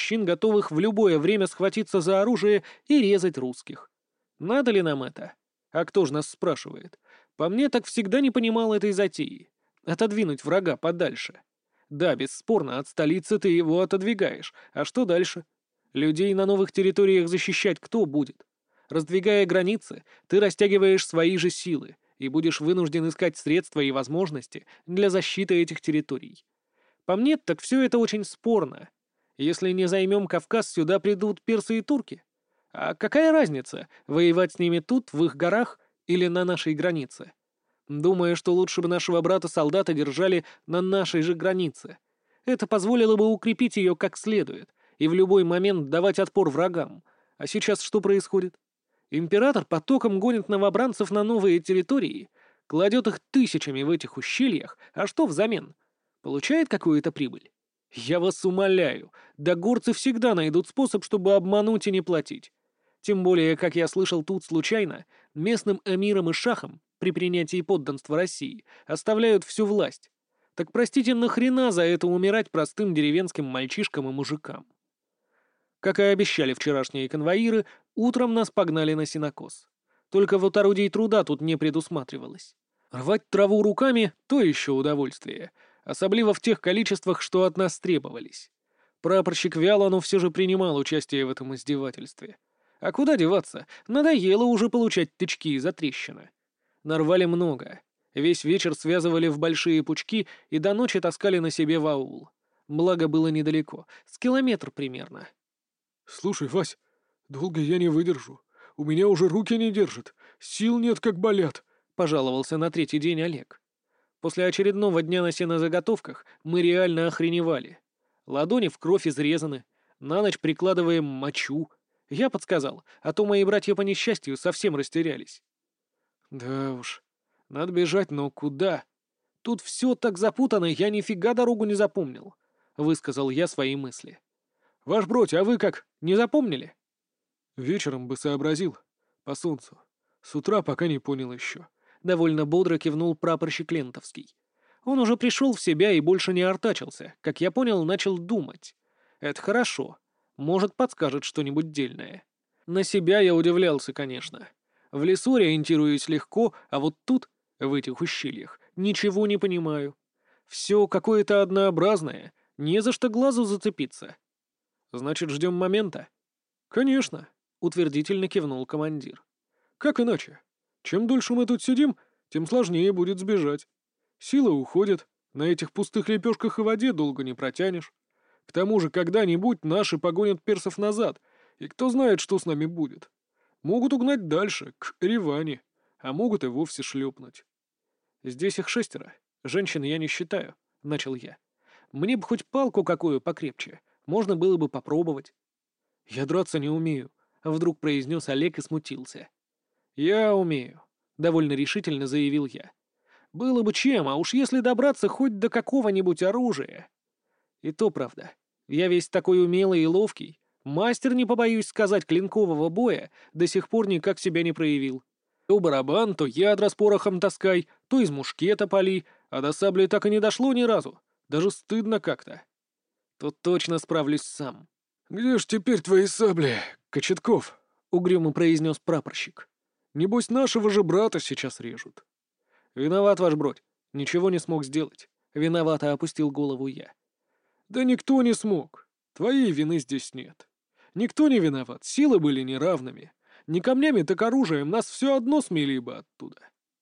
мужчин, готовых в любое время схватиться за оружие и резать русских. Надо ли нам это? А кто же нас спрашивает? По мне, так всегда не понимал этой затеи. Отодвинуть врага подальше. Да, бесспорно, от столицы ты его отодвигаешь. А что дальше? Людей на новых территориях защищать кто будет? Раздвигая границы, ты растягиваешь свои же силы и будешь вынужден искать средства и возможности для защиты этих территорий. По мне, так все это очень спорно. Если не займем Кавказ, сюда придут персы и турки. А какая разница, воевать с ними тут, в их горах, или на нашей границе? Думаю, что лучше бы нашего брата-солдата держали на нашей же границе. Это позволило бы укрепить ее как следует и в любой момент давать отпор врагам. А сейчас что происходит? Император потоком гонит новобранцев на новые территории, кладет их тысячами в этих ущельях, а что взамен? Получает какую-то прибыль? Я вас умоляю, да горцы всегда найдут способ, чтобы обмануть и не платить. Тем более, как я слышал тут случайно, местным эмирам и шахам при принятии подданства России оставляют всю власть. Так простите, нахрена за это умирать простым деревенским мальчишкам и мужикам? Как и обещали вчерашние конвоиры, утром нас погнали на сенокос. Только вот орудий труда тут не предусматривалось. Рвать траву руками — то еще удовольствие, особливо в тех количествах, что от нас требовались. Прапорщик вяло, но все же принимал участие в этом издевательстве. А куда деваться? Надоело уже получать тычки за трещины. Нарвали много. Весь вечер связывали в большие пучки и до ночи таскали на себе в аул. Благо было недалеко, с километр примерно. «Слушай, Вась, долго я не выдержу. У меня уже руки не держат. Сил нет, как болят», — пожаловался на третий день Олег. После очередного дня на сенозаготовках мы реально охреневали. Ладони в кровь изрезаны, на ночь прикладываем мочу. Я подсказал, а то мои братья по несчастью совсем растерялись. Да уж, надо бежать, но куда? Тут все так запутано, я нифига дорогу не запомнил, — высказал я свои мысли. Ваш бродь, а вы как, не запомнили? «Вечером бы сообразил. По солнцу. С утра пока не понял еще». Довольно бодро кивнул прапорщик Лентовский. Он уже пришел в себя и больше не артачился. Как я понял, начал думать. Это хорошо. Может, подскажет что-нибудь дельное. На себя я удивлялся, конечно. В лесу ориентируюсь легко, а вот тут, в этих ущельях, ничего не понимаю. Все какое-то однообразное, не за что глазу зацепиться. Значит, ждем момента? Конечно, утвердительно кивнул командир. «Как иначе? Чем дольше мы тут сидим, тем сложнее будет сбежать. Сила уходит, на этих пустых лепешках и воде долго не протянешь. К тому же когда-нибудь наши погонят персов назад, и кто знает, что с нами будет. Могут угнать дальше, к Ереване, а могут и вовсе шлепнуть». Здесь их 6, женщин я не считаю, — начал я. Мне бы хоть палку какую покрепче, можно было бы попробовать. Я драться не умею, — вдруг произнес Олег и смутился. Я умею, — довольно решительно заявил я. Было бы чем, а уж если добраться хоть до какого-нибудь оружия. И то правда. Я весь такой умелый и ловкий. Мастер, не побоюсь сказать, клинкового боя до сих пор никак себя не проявил. То барабан, то ядра с порохом таскай, то из мушкета пали, а до сабли так и не дошло ни разу. Даже стыдно как-то. Тут точно справлюсь сам. «Где ж теперь твои сабли, Кочетков?» — угрюмо произнес прапорщик. «Небось, нашего же брата сейчас режут». «Виноват, ваш бродь. Ничего не смог сделать. Виновато опустил голову я. «Да никто не смог. Твоей вины здесь нет. Никто не виноват, силы были неравными. Не камнями, так оружием нас все одно смели бы оттуда».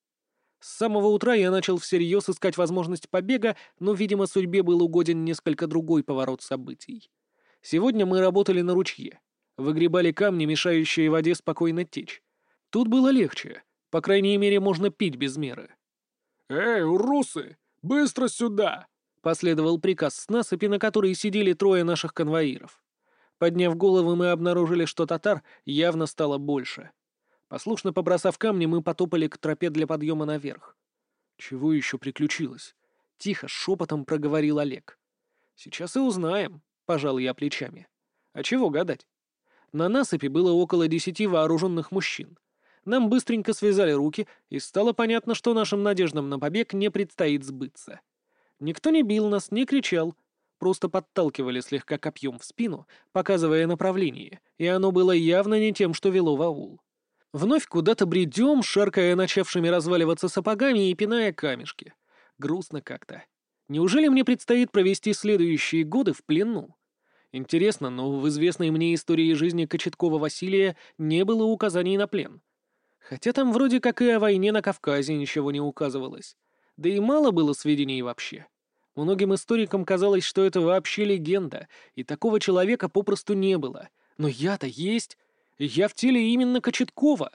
С самого утра я начал всерьез искать возможность побега, но, видимо, судьбе был угоден несколько другой поворот событий. Сегодня мы работали на ручье. Выгребали камни, мешающие воде спокойно течь. Тут было легче. По крайней мере, можно пить без меры. «Эй, урусы, быстро сюда!» — последовал приказ с насыпи, на которой сидели 3 наших конвоиров. Подняв головы, мы обнаружили, что татар явно стало больше. Послушно побросав камни, мы потопали к тропе для подъема наверх. «Чего еще приключилось?» — тихо, шепотом проговорил Олег. «Сейчас и узнаем», — пожал я плечами. «А чего гадать?» На насыпи было около 10 вооруженных мужчин. Нам быстренько связали руки, и стало понятно, что нашим надеждам на побег не предстоит сбыться. Никто не бил нас, не кричал. просто подталкивали слегка копьем в спину, показывая направление, и оно было явно не тем, что вело в аул. Вновь куда-то бредем, шаркая начавшими разваливаться сапогами и пиная камешки. Грустно как-то. Неужели мне предстоит провести следующие годы в плену? Интересно, но в известной мне истории жизни Кочеткова Василия не было указаний на плен. Хотя там вроде как и о войне на Кавказе ничего не указывалось. Да и мало было сведений вообще. Многим историкам казалось, что это вообще легенда, и такого человека попросту не было. Но я-то есть. Я в теле именно Кочеткова.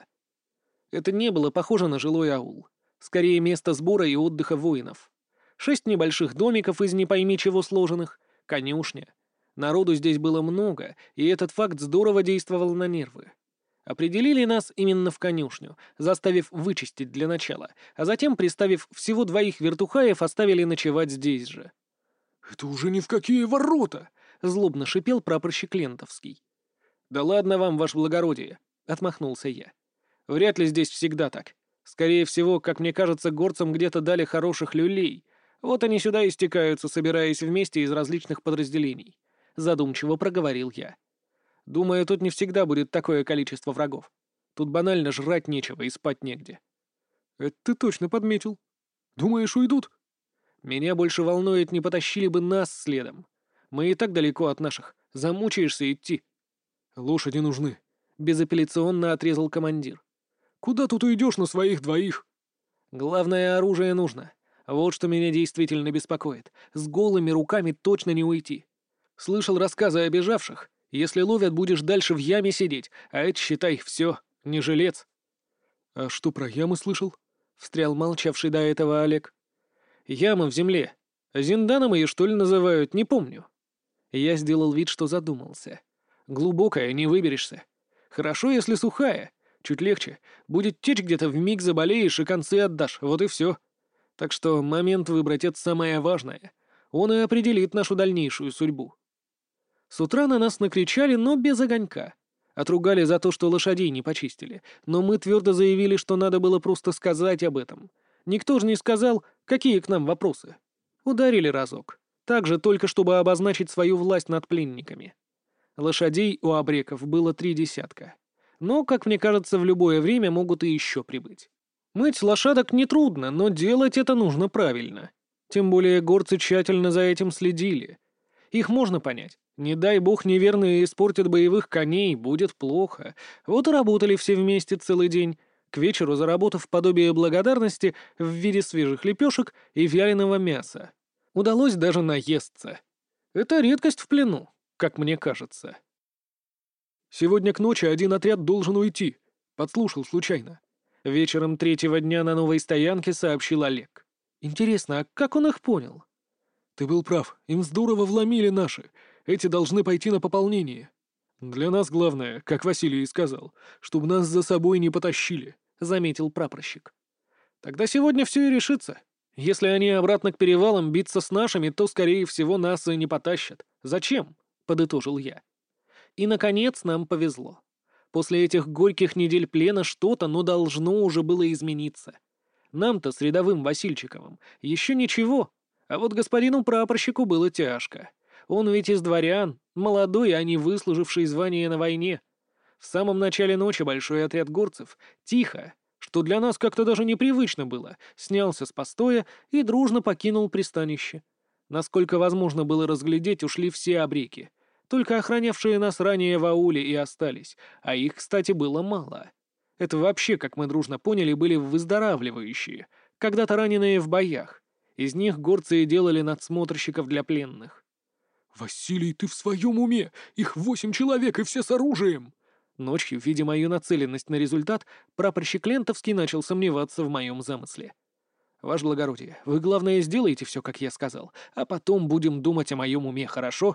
Это не было похоже на жилой аул. Скорее, место сбора и отдыха воинов. 6 небольших домиков из не пойми чего сложенных, конюшня. Народу здесь было много, и этот факт здорово действовал на нервы. Определили нас именно в конюшню, заставив вычистить для начала, а затем, приставив всего 2 вертухаев, оставили ночевать здесь же. «Это уже ни в какие ворота!» — злобно шипел прапорщик Лентовский. «Да ладно вам, ваше благородие!» — отмахнулся я. «Вряд ли здесь всегда так. Скорее всего, как мне кажется, горцам где-то дали хороших люлей. Вот они сюда и стекаются, собираясь вместе из различных подразделений», — задумчиво проговорил я. «Думаю, тут не всегда будет такое количество врагов. Тут банально жрать нечего и спать негде». «Это ты точно подметил. Думаешь, уйдут?» «Меня больше волнует, не потащили бы нас следом. Мы и так далеко от наших. Замучаешься идти». «Лошади нужны», — безапелляционно отрезал командир. «Куда тут уйдешь на своих 2?» «Главное, оружие нужно. Вот что меня действительно беспокоит. С голыми руками точно не уйти. Слышал рассказы о бежавших. Если ловят, будешь дальше в яме сидеть, а это, считай, все, не жилец». «А что про ямы слышал?» — встрял молчавший до этого Олег. «Ямы в земле. Зинданом ее, что ли, называют, не помню». Я сделал вид, что задумался. «Глубокая, не выберешься. Хорошо, если сухая. Чуть легче. Будет течь где-то, вмиг заболеешь и концы отдашь, вот и все. Так что момент выбрать — это самое важное. Он и определит нашу дальнейшую судьбу». С утра на нас накричали, но без огонька. Отругали за то, что лошадей не почистили, но мы твердо заявили, что надо было просто сказать об этом. Никто же не сказал, какие к нам вопросы. Ударили разок. Так же только чтобы обозначить свою власть над пленниками. Лошадей у абреков было 3 десятка. Но, как мне кажется, в любое время могут и еще прибыть. Мыть лошадок нетрудно, но делать это нужно правильно. Тем более горцы тщательно за этим следили. Их можно понять. Не дай бог неверные испортят боевых коней, будет плохо. Вот и работали все вместе целый день, к вечеру заработав подобие благодарности в виде свежих лепешек и вяленого мяса. Удалось даже наесться. Это редкость в плену, как мне кажется. «Сегодня к ночи один отряд должен уйти. Подслушал случайно». Вечером 3-го дня на новой стоянке сообщил Олег. Интересно, а как он их понял? «Ты был прав. Им здорово вломили наши. Эти должны пойти на пополнение. Для нас главное, как Василий и сказал, чтобы нас за собой не потащили», — заметил прапорщик. «Тогда сегодня все и решится. Если они обратно к перевалам биться с нашими, то, скорее всего, нас и не потащат. Зачем?» — подытожил я. И, наконец, нам повезло. После этих горьких недель плена что-то, но должно уже было измениться. Нам-то с рядовым Васильчиковым еще ничего, а вот господину прапорщику было тяжко. Он ведь из дворян, молодой, а не выслуживший звание на войне. В самом начале ночи большой отряд горцев тихо, что для нас как-то даже непривычно было, снялся с постоя и дружно покинул пристанище. Насколько возможно было разглядеть, ушли все абреки. Только охранявшие нас ранее в ауле и остались, а их, кстати, было мало. Это вообще, как мы дружно поняли, были выздоравливающие, когда-то раненые в боях. Из них горцы и делали надсмотрщиков для пленных. «Василий, ты в своем уме? Их 8 человек, и все с оружием!» Ночью, видя мою нацеленность на результат, прапорщик Лентовский начал сомневаться в моем замысле. «Ваше благородие, вы, главное, сделайте все, как я сказал, а потом будем думать о моем уме, хорошо?»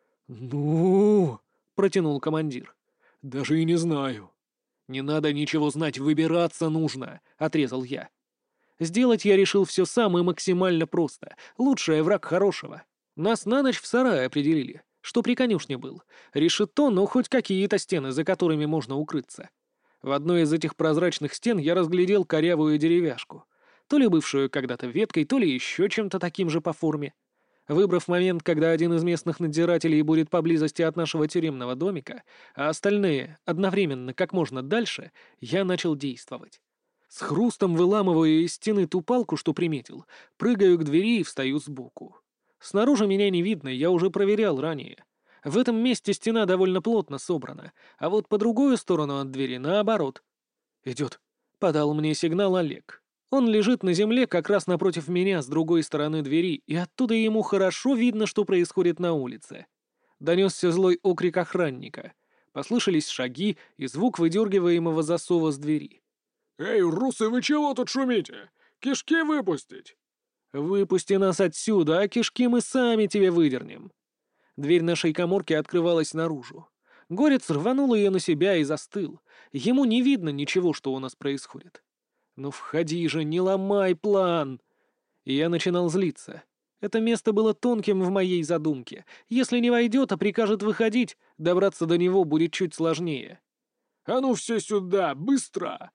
«Ну...» — протянул командир. «Даже и не знаю». «Не надо ничего знать, выбираться нужно», — отрезал я. Сделать я решил все сам и максимально просто. Лучший враг хорошего. Нас на ночь в сарае определили, что при конюшне был. Решето, но хоть какие-то стены, за которыми можно укрыться. В одной из этих прозрачных стен я разглядел корявую деревяшку. То ли бывшую когда-то веткой, то ли еще чем-то таким же по форме. Выбрав момент, когда один из местных надзирателей будет поблизости от нашего тюремного домика, а остальные одновременно как можно дальше, я начал действовать. С хрустом выламываю из стены ту палку, что приметил, прыгаю к двери и встаю сбоку. Снаружи меня не видно, я уже проверял ранее. В этом месте стена довольно плотно собрана, а вот по другую сторону от двери наоборот. «Идет», — подал мне сигнал Олег. Он лежит на земле как раз напротив меня с другой стороны двери, и оттуда ему хорошо видно, что происходит на улице. Донесся злой окрик охранника. Послышались шаги и звук выдергиваемого засова с двери. «Эй, русы, вы чего тут шумите? Кишки выпустить!» «Выпусти нас отсюда, а кишки мы сами тебе выдернем». Дверь нашей каморки открывалась наружу. Горец рванул ее на себя и застыл. Ему не видно ничего, что у нас происходит. «Ну входи же, не ломай план!» И я начинал злиться. Это место было тонким в моей задумке. Если не войдет, а прикажет выходить, добраться до него будет чуть сложнее. «А ну все сюда, быстро!»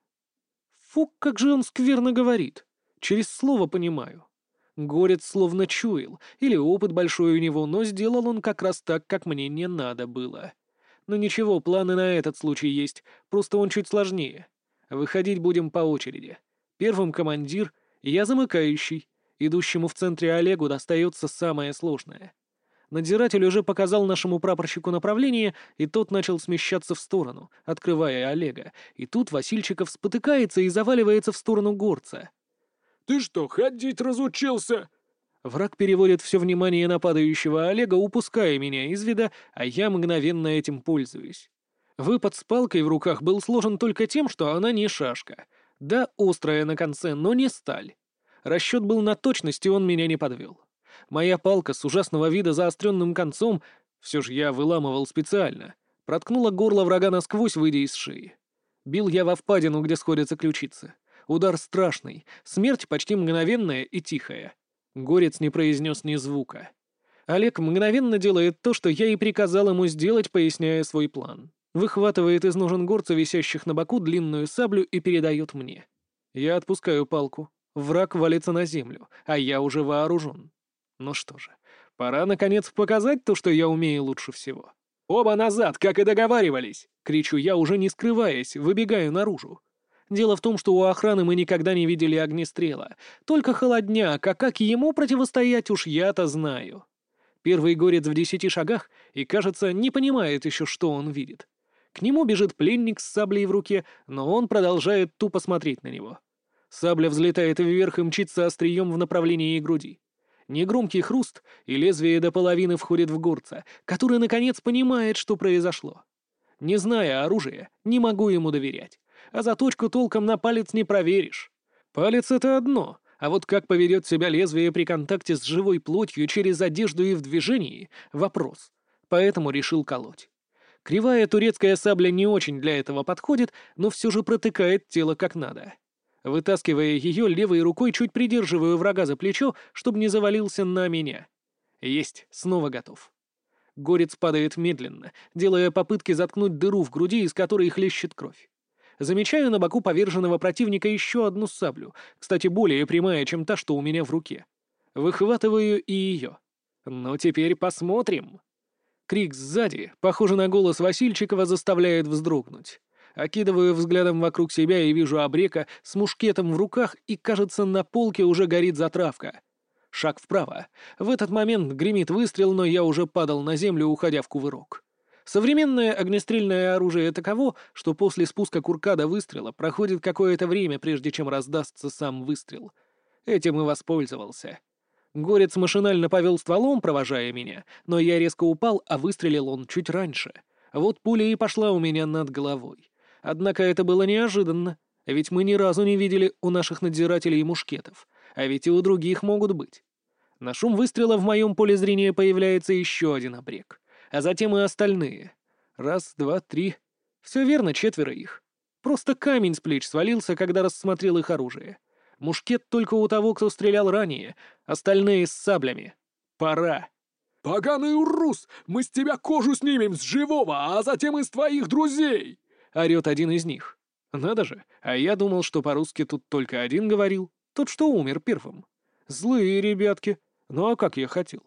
Фу, как же он скверно говорит. Через слово понимаю. Горец словно чуял, или опыт большой у него, но сделал он как раз так, как мне не надо было. Но ничего, планы на этот случай есть, просто он чуть сложнее. Выходить будем по очереди. Первым командир, я замыкающий. Идущему в центре Олегу достается самое сложное. Надзиратель уже показал нашему прапорщику направление, и тот начал смещаться в сторону, открывая Олега. И тут Васильчиков спотыкается и заваливается в сторону горца. «Ты что, ходить разучился?» Враг переводит все внимание на падающего Олега, упуская меня из вида, а я мгновенно этим пользуюсь. Выпад с палкой в руках был сложен только тем, что она не шашка. Да, острая на конце, но не сталь. Расчет был на точность, и он меня не подвел. Моя палка с ужасного вида заостренным концом, все же я выламывал специально, проткнула горло врага насквозь, выйдя из шеи. Бил я во впадину, где сходятся ключицы. Удар страшный, смерть почти мгновенная и тихая. Горец не произнес ни звука. Олег мгновенно делает то, что я и приказал ему сделать, поясняя свой план. Выхватывает из ножен горца, висящих на боку, длинную саблю и передает мне. Я отпускаю палку. Враг валится на землю, а я уже вооружен. Ну что же, пора, наконец, показать то, что я умею лучше всего. «Оба назад, как и договаривались!» — кричу я, уже не скрываясь, выбегаю наружу. Дело в том, что у охраны мы никогда не видели огнестрела. Только холодняк, а как ему противостоять, уж я-то знаю. Первый горец в 10 шагах и, кажется, не понимает еще, что он видит. К нему бежит пленник с саблей в руке, но он продолжает тупо смотреть на него. Сабля взлетает вверх и мчится острием в направлении груди. Негромкий хруст, и лезвие до половины входит в горца, который, наконец, понимает, что произошло. Не зная оружия, не могу ему доверять. А заточку толком на палец не проверишь. Палец — это одно, а вот как поведет себя лезвие при контакте с живой плотью через одежду и в движении — вопрос. Поэтому решил колоть. Кривая турецкая сабля не очень для этого подходит, но все же протыкает тело как надо. Вытаскивая ее, левой рукой чуть придерживаю врага за плечо, чтобы не завалился на меня. Есть, снова готов. Горец падает медленно, делая попытки заткнуть дыру в груди, из которой хлещет кровь. Замечаю на боку поверженного противника еще одну саблю, кстати, более прямая, чем та, что у меня в руке. Выхватываю и ее. Ну, теперь посмотрим. Крик сзади, похожий на голос Васильчикова, заставляет вздрогнуть. Окидываю взглядом вокруг себя и вижу Абрека с мушкетом в руках, и, кажется, на полке уже горит затравка. Шаг вправо. В этот момент гремит выстрел, но я уже падал на землю, уходя в кувырок. Современное огнестрельное оружие таково, что после спуска курка до выстрела проходит какое-то время, прежде чем раздастся сам выстрел. Этим и воспользовался. Горец машинально повел стволом, провожая меня, но я резко упал, а выстрелил он чуть раньше. Вот пуля и пошла у меня над головой. Однако это было неожиданно, ведь мы ни разу не видели у наших надзирателей мушкетов, а ведь и у других могут быть. На шум выстрела в моем поле зрения появляется еще один обрек, а затем и остальные. Раз, два, три. Все верно, 4 их. Просто камень с плеч свалился, когда рассмотрел их оружие. Мушкет только у того, кто стрелял ранее, остальные с саблями. Пора. «Поганый урус! Мы с тебя кожу снимем с живого, а затем и с твоих друзей!» — орет один из них. Надо же, а я думал, что по-русски тут только один говорил, тот, что умер первым. Злые ребятки. Ну а как я хотел?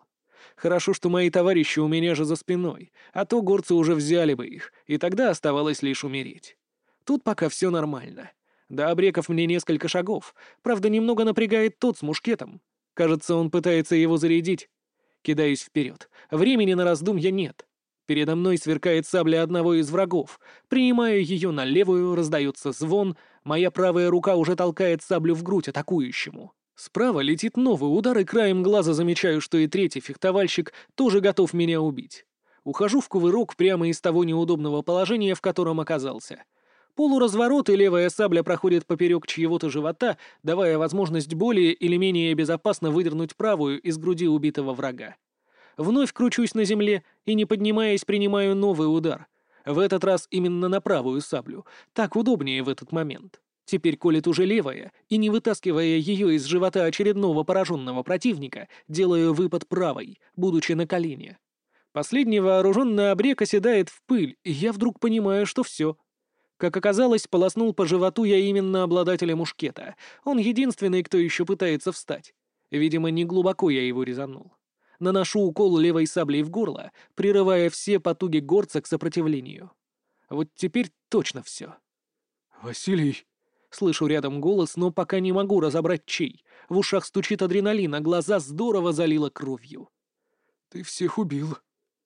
Хорошо, что мои товарищи у меня же за спиной, а то горцы уже взяли бы их, и тогда оставалось лишь умереть. Тут пока все нормально. До обреков мне несколько шагов, правда, немного напрягает тот с мушкетом. Кажется, он пытается его зарядить. Кидаюсь вперед. Времени на раздумья нет. Передо мной сверкает сабля одного из врагов. Принимаю ее на левую, раздается звон. Моя правая рука уже толкает саблю в грудь атакующему. Справа летит новый удар, и краем глаза замечаю, что и третий фехтовальщик тоже готов меня убить. Ухожу в кувырок прямо из того неудобного положения, в котором оказался. Полуразворот, и левая сабля проходит поперек чьего-то живота, давая возможность более или менее безопасно выдернуть правую из груди убитого врага. Вновь кручусь на земле и, не поднимаясь, принимаю новый удар. В этот раз именно на правую саблю. Так удобнее в этот момент. Теперь колет уже левая, и, не вытаскивая ее из живота очередного пораженного противника, делаю выпад правой, будучи на колене. Последний вооруженный обрек оседает в пыль, и я вдруг понимаю, что все. Как оказалось, полоснул по животу я именно обладателя мушкета. Он единственный, кто еще пытается встать. Видимо, не глубоко я его резанул. Наношу укол левой саблей в горло, прерывая все потуги горца к сопротивлению. Вот теперь точно все. «Василий!» Слышу рядом голос, но пока не могу разобрать чей. В ушах стучит адреналин, а глаза здорово залило кровью. «Ты всех убил!»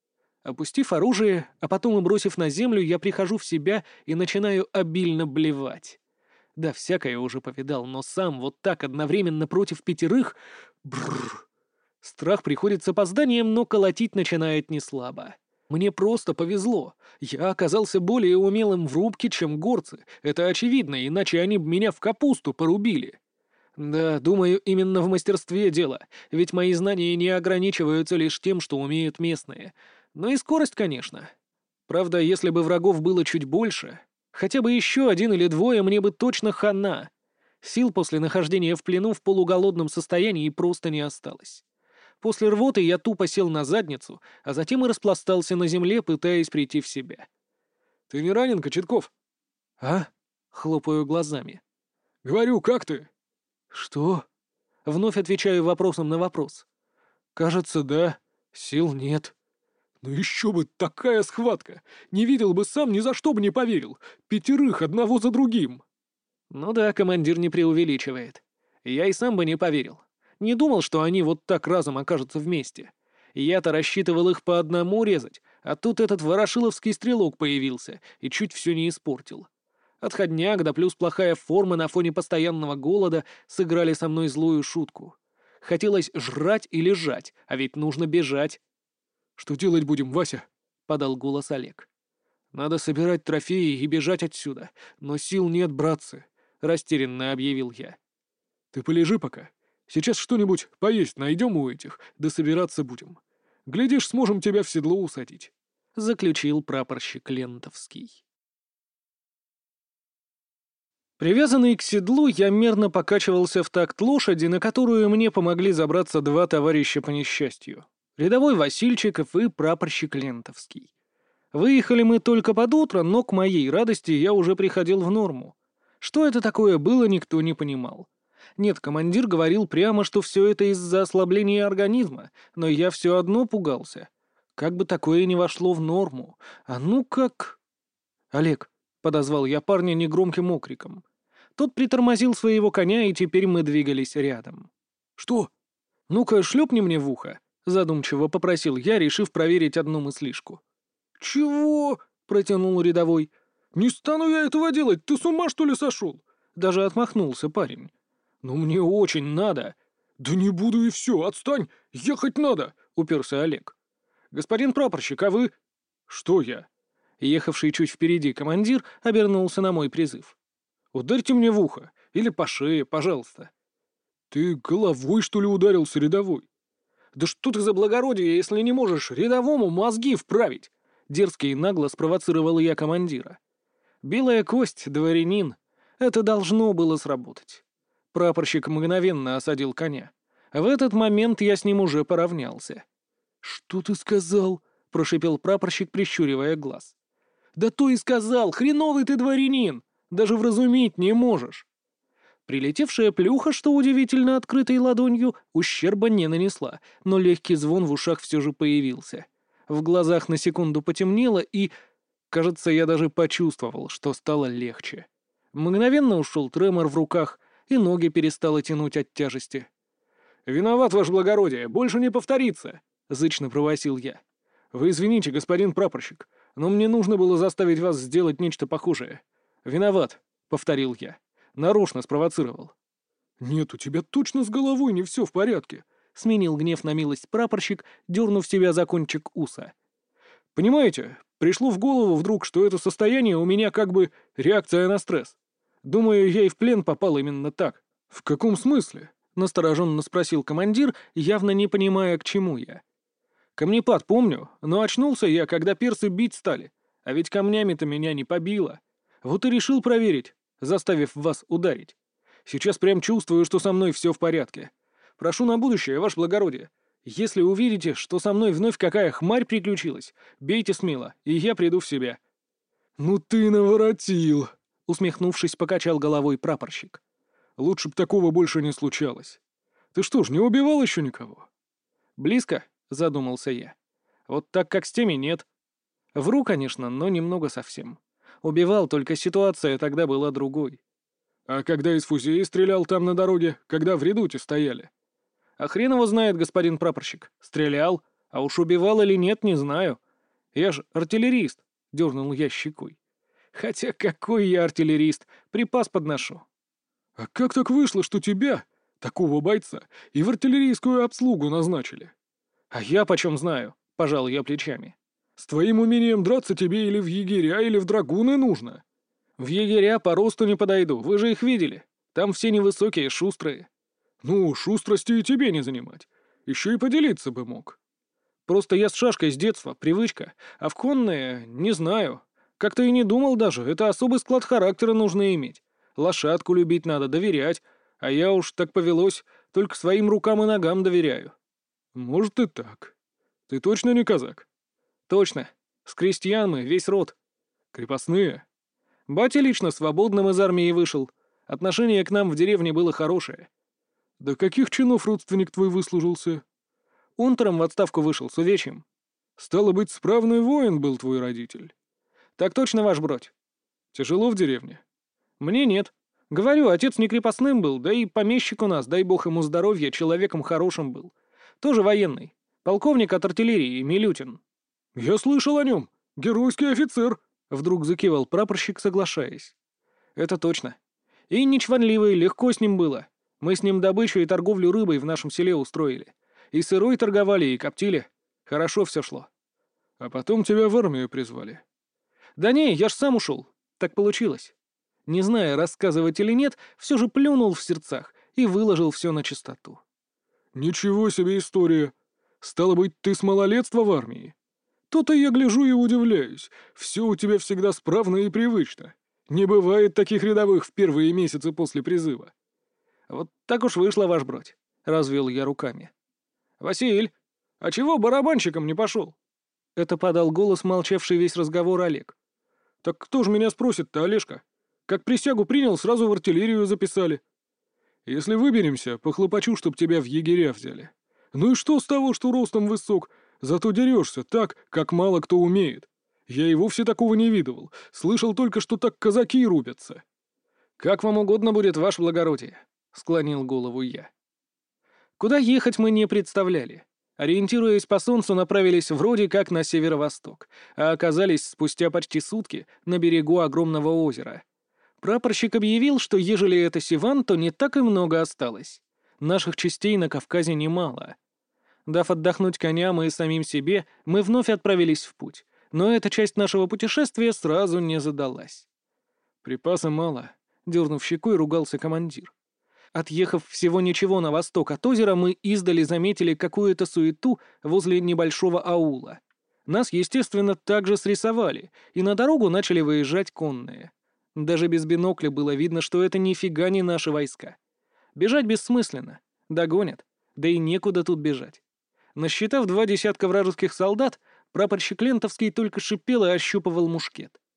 Опустив оружие, а потом и бросив на землю, я прихожу в себя и начинаю обильно блевать. Да, всякое уже повидал, но сам вот так одновременно против 5. Бррр. Страх приходит с опозданием, но колотить начинает неслабо. Мне просто повезло. Я оказался более умелым в рубке, чем горцы. Это очевидно, иначе они бы меня в капусту порубили. Да, думаю, именно в мастерстве дело, ведь мои знания не ограничиваются лишь тем, что умеют местные. Ну и скорость, конечно. Правда, если бы врагов было чуть больше, хотя бы еще 1 или 2, мне бы точно хана. Сил после нахождения в плену в полуголодном состоянии просто не осталось. После рвоты я тупо сел на задницу, а затем и распластался на земле, пытаясь прийти в себя. «Ты не ранен, Кочетков?» «А?» — хлопаю глазами. «Говорю, как ты?» «Что?» — вновь отвечаю вопросом на вопрос. «Кажется, да. Сил нет». «Ну еще бы, такая схватка! Не видел бы сам, ни за что бы не поверил. 5 одного за другим!» Ну да, командир не преувеличивает. Я и сам бы не поверил. Не думал, что они вот так разом окажутся вместе. Я-то рассчитывал их по одному резать, а тут этот ворошиловский стрелок появился и чуть все не испортил. Отходняк, да плюс плохая форма на фоне постоянного голода сыграли со мной злую шутку. Хотелось жрать и лежать, а ведь нужно бежать. «Что делать будем, Вася?» — подал голос Олег. «Надо собирать трофеи и бежать отсюда, но сил нет, братцы», — растерянно объявил я. «Ты полежи пока. Сейчас что-нибудь поесть найдем у этих, да собираться будем. Глядишь, сможем тебя в седло усадить», — заключил прапорщик Лентовский. Привязанный к седлу, я мерно покачивался в такт лошади, на которую мне помогли забраться 2 товарища по несчастью. Рядовой Васильчиков и прапорщик Лентовский. Выехали мы только под утро, но к моей радости я уже приходил в норму. Что это такое было, никто не понимал. Нет, командир говорил прямо, что все это из-за ослабления организма, но я все одно пугался. Как бы такое не вошло в норму. А ну как... «Олег», — подозвал я парня негромким окриком. Тот притормозил своего коня, и теперь мы двигались рядом. «Что?» «Ну-ка, шлепни мне в ухо», — задумчиво попросил я, решив проверить одну мыслишку. «Чего?» — протянул рядовой. «Не стану я этого делать, ты с ума, что ли, сошел?» Даже отмахнулся парень. «Ну мне очень надо». «Да не буду и все, отстань, ехать надо», — уперся Олег. «Господин прапорщик, а вы...» «Что я?» Ехавший чуть впереди командир обернулся на мой призыв. «Ударьте мне в ухо, или по шее, пожалуйста». «Ты головой, что ли, ударился, рядовой?» «Да что ты за благородие, если не можешь рядовому мозги вправить?» Дерзко и нагло спровоцировал я командира. «Белая кость, дворянин. Это должно было сработать». Прапорщик мгновенно осадил коня. В этот момент я с ним уже поравнялся. «Что ты сказал?» — прошипел прапорщик, прищуривая глаз. «Да то и сказал, хреновый ты дворянин! Даже вразумить не можешь!» Прилетевшая плюха, что удивительно открытой ладонью, ущерба не нанесла, но легкий звон в ушах все же появился. В глазах на секунду потемнело, и, кажется, я даже почувствовал, что стало легче. Мгновенно ушел тремор в руках, и ноги перестало тянуть от тяжести. «Виноват, ваше благородие, больше не повторится!» — зычно провосил я. «Вы извините, господин прапорщик, но мне нужно было заставить вас сделать нечто похожее. Виноват», — повторил я. Нарочно спровоцировал. «Нет, у тебя точно с головой не все в порядке», — сменил гнев на милость прапорщик, дернув себя за кончик уса. «Понимаете, пришло в голову вдруг, что это состояние у меня как бы реакция на стресс. Думаю, я и в плен попал именно так». «В каком смысле?» — настороженно спросил командир, явно не понимая, к чему я. «Камнепад помню, но очнулся я, когда персы бить стали, а ведь камнями-то меня не побило. Вот и решил проверить, заставив вас ударить. Сейчас прям чувствую, что со мной все в порядке. Прошу на будущее, ваше благородие. Если увидите, что со мной вновь какая хмарь приключилась, бейте смело, и я приду в себя». «Ну ты наворотил!» — усмехнувшись, покачал головой прапорщик. «Лучше б такого больше не случалось. Ты что ж, не убивал еще никого?» «Близко?» — задумался я. «Вот так, как с теми, нет. Вру, конечно, но немного совсем. Убивал, только ситуация тогда была другой». «А когда из фузеи стрелял там на дороге, когда в редуте стояли?» «А хрен его знает, господин прапорщик. Стрелял, а уж убивал или нет, не знаю. Я ж артиллерист», — дернул я щекой. «Хотя какой я артиллерист, припас подношу». «А как так вышло, что тебя, такого бойца, и в артиллерийскую обслугу назначили?» «А я почем знаю?» — пожал я плечами. «С твоим умением драться тебе или в егеря, или в драгуны нужно». «В егеря по росту не подойду, вы же их видели. Там все невысокие, шустрые». «Ну, шустрости и тебе не занимать. Еще и поделиться бы мог». «Просто я с шашкой с детства, привычка, а в конные не знаю. Как-то и не думал даже, это особый склад характера нужно иметь. Лошадку любить надо, доверять, а я уж так повелось, только своим рукам и ногам доверяю». «Может и так. Ты точно не казак?» «Точно. С крестьян мы, весь род». «Крепостные?» «Батя лично свободным из армии вышел. Отношение к нам в деревне было хорошее». «До каких чинов родственник твой выслужился?» «Унтером в отставку вышел, с увечьем». «Стало быть, справный воин был твой родитель?» «Так точно, ваш бродь». «Тяжело в деревне?» «Мне нет. Говорю, отец не крепостным был, да и помещик у нас, дай бог ему здоровья, человеком хорошим был. Тоже военный. Полковник от артиллерии, Милютин». «Я слышал о нем. Геройский офицер», — вдруг закивал прапорщик, соглашаясь. «Это точно. И не чванливый, легко с ним было. Мы с ним добычу и торговлю рыбой в нашем селе устроили. И сырой торговали, и коптили. Хорошо все шло». «А потом тебя в армию призвали». «Да не, я ж сам ушел. Так получилось». Не зная, рассказывать или нет, все же плюнул в сердцах и выложил все на чистоту. «Ничего себе история. Стало быть, ты с малолетства в армии? То-то я гляжу и удивляюсь. Все у тебя всегда справно и привычно. Не бывает таких рядовых в первые месяцы после призыва». «Вот так уж вышло, ваш бродь», — развел я руками. «Василь, а чего барабанщиком не пошел?» Это подал голос, молчавший весь разговор Олег. «Так кто же меня спросит-то, Олежка? Как присягу принял, сразу в артиллерию записали. Если выберемся, похлопочу, чтоб тебя в егеря взяли. Ну и что с того, что ростом высок? Зато дерешься так, как мало кто умеет. Я и вовсе такого не видывал. Слышал только, что так казаки рубятся». «Как вам угодно будет, ваше благородие», — склонил голову я. Куда ехать мы не представляли. Ориентируясь по солнцу, направились вроде как на северо-восток, а оказались спустя почти сутки на берегу огромного озера. Прапорщик объявил, что ежели это Сиван, то не так и много осталось. Наших частей на Кавказе немало. Дав отдохнуть коням и самим себе, мы вновь отправились в путь. Но эта часть нашего путешествия сразу не задалась. «Припаса мало», — дернув щекой, ругался командир. Отъехав всего ничего на восток от озера, мы издали заметили какую-то суету возле небольшого аула. Нас, естественно, также срисовали, и на дорогу начали выезжать конные. Даже без бинокля было видно, что это нифига не наши войска. Бежать бессмысленно. Догонят. Да и некуда тут бежать. Насчитав 2 десятка вражеских солдат, прапорщик Лентовский только шипел и ощупывал мушкет.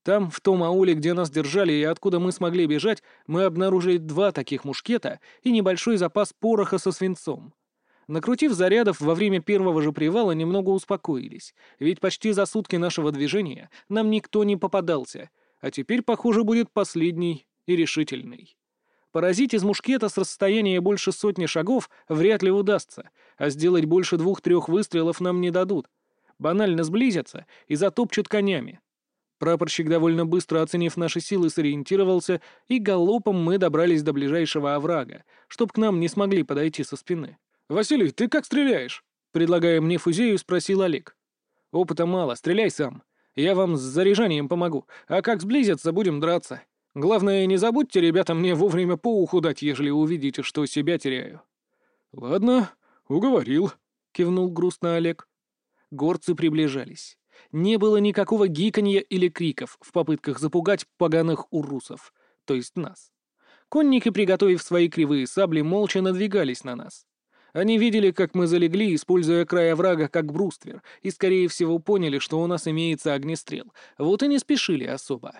Там, в том ауле, где нас держали и откуда мы смогли бежать, мы обнаружили 2 таких мушкета и небольшой запас пороха со свинцом. Накрутив зарядов, во время первого же привала немного успокоились, ведь почти за сутки нашего движения нам никто не попадался, а теперь, похоже, будет последний и решительный. Поразить из мушкета с расстояния больше 100 шагов вряд ли удастся, а сделать больше 2-3 выстрелов нам не дадут. Банально сблизятся и затопчут конями. Прапорщик, довольно быстро оценив наши силы, сориентировался, и галопом мы добрались до ближайшего оврага, чтоб к нам не смогли подойти со спины. «Василий, ты как стреляешь?» — предлагая мне фузею, спросил Олег. «Опыта мало, стреляй сам. Я вам с заряжанием помогу, а как сблизятся, будем драться. Главное, не забудьте, ребята, мне вовремя по уху дать, ежели увидите, что себя теряю». «Ладно, уговорил», — кивнул грустно Олег. Горцы приближались. Не было никакого гиканья или криков в попытках запугать поганых урусов, то есть нас. Конники, приготовив свои кривые сабли, молча надвигались на нас. Они видели, как мы залегли, используя край оврага как бруствер, и, скорее всего, поняли, что у нас имеется огнестрел, вот и не спешили особо.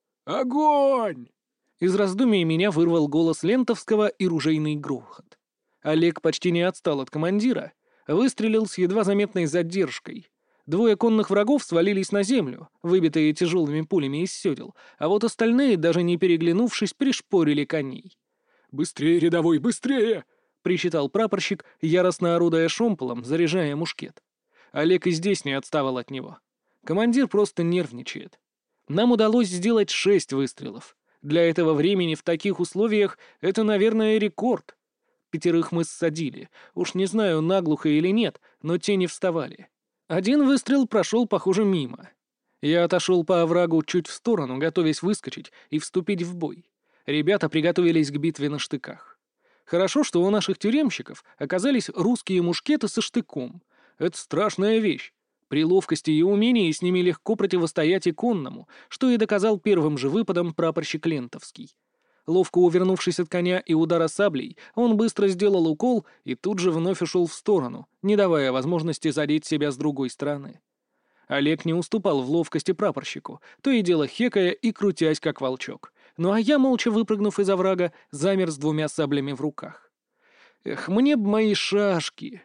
«Огонь!» Из раздумий меня вырвал голос Лентовского и ружейный грохот. Олег почти не отстал от командира, выстрелил с едва заметной задержкой. 2 конных врагов свалились на землю, выбитые тяжелыми пулями из седел, а вот остальные, даже не переглянувшись, пришпорили коней. «Быстрее, рядовой, быстрее!» — причитал прапорщик, яростно орудуя шомполом, заряжая мушкет. Олег и здесь не отставал от него. Командир просто нервничает. Нам удалось сделать 6 выстрелов. Для этого времени в таких условиях это, наверное, рекорд. 5 мы ссадили. Уж не знаю, наглухо или нет, но те не вставали. 1 выстрел прошел, похоже, мимо. Я отошел по оврагу чуть в сторону, готовясь выскочить и вступить в бой. Ребята приготовились к битве на штыках. Хорошо, что у наших тюремщиков оказались русские мушкеты со штыком. Это страшная вещь. При ловкости и умении с ними легко противостоять и конному, что и доказал первым же выпадом прапорщик Лентовский. Ловко увернувшись от коня и удара саблей, он быстро сделал укол и тут же вновь ушел в сторону, не давая возможности задеть себя с другой стороны. Олег не уступал в ловкости прапорщику, то и дело хекая и крутясь, как волчок. Ну а я, молча выпрыгнув из оврага, замер с 2 саблями в руках. Эх, мне б мои шашки.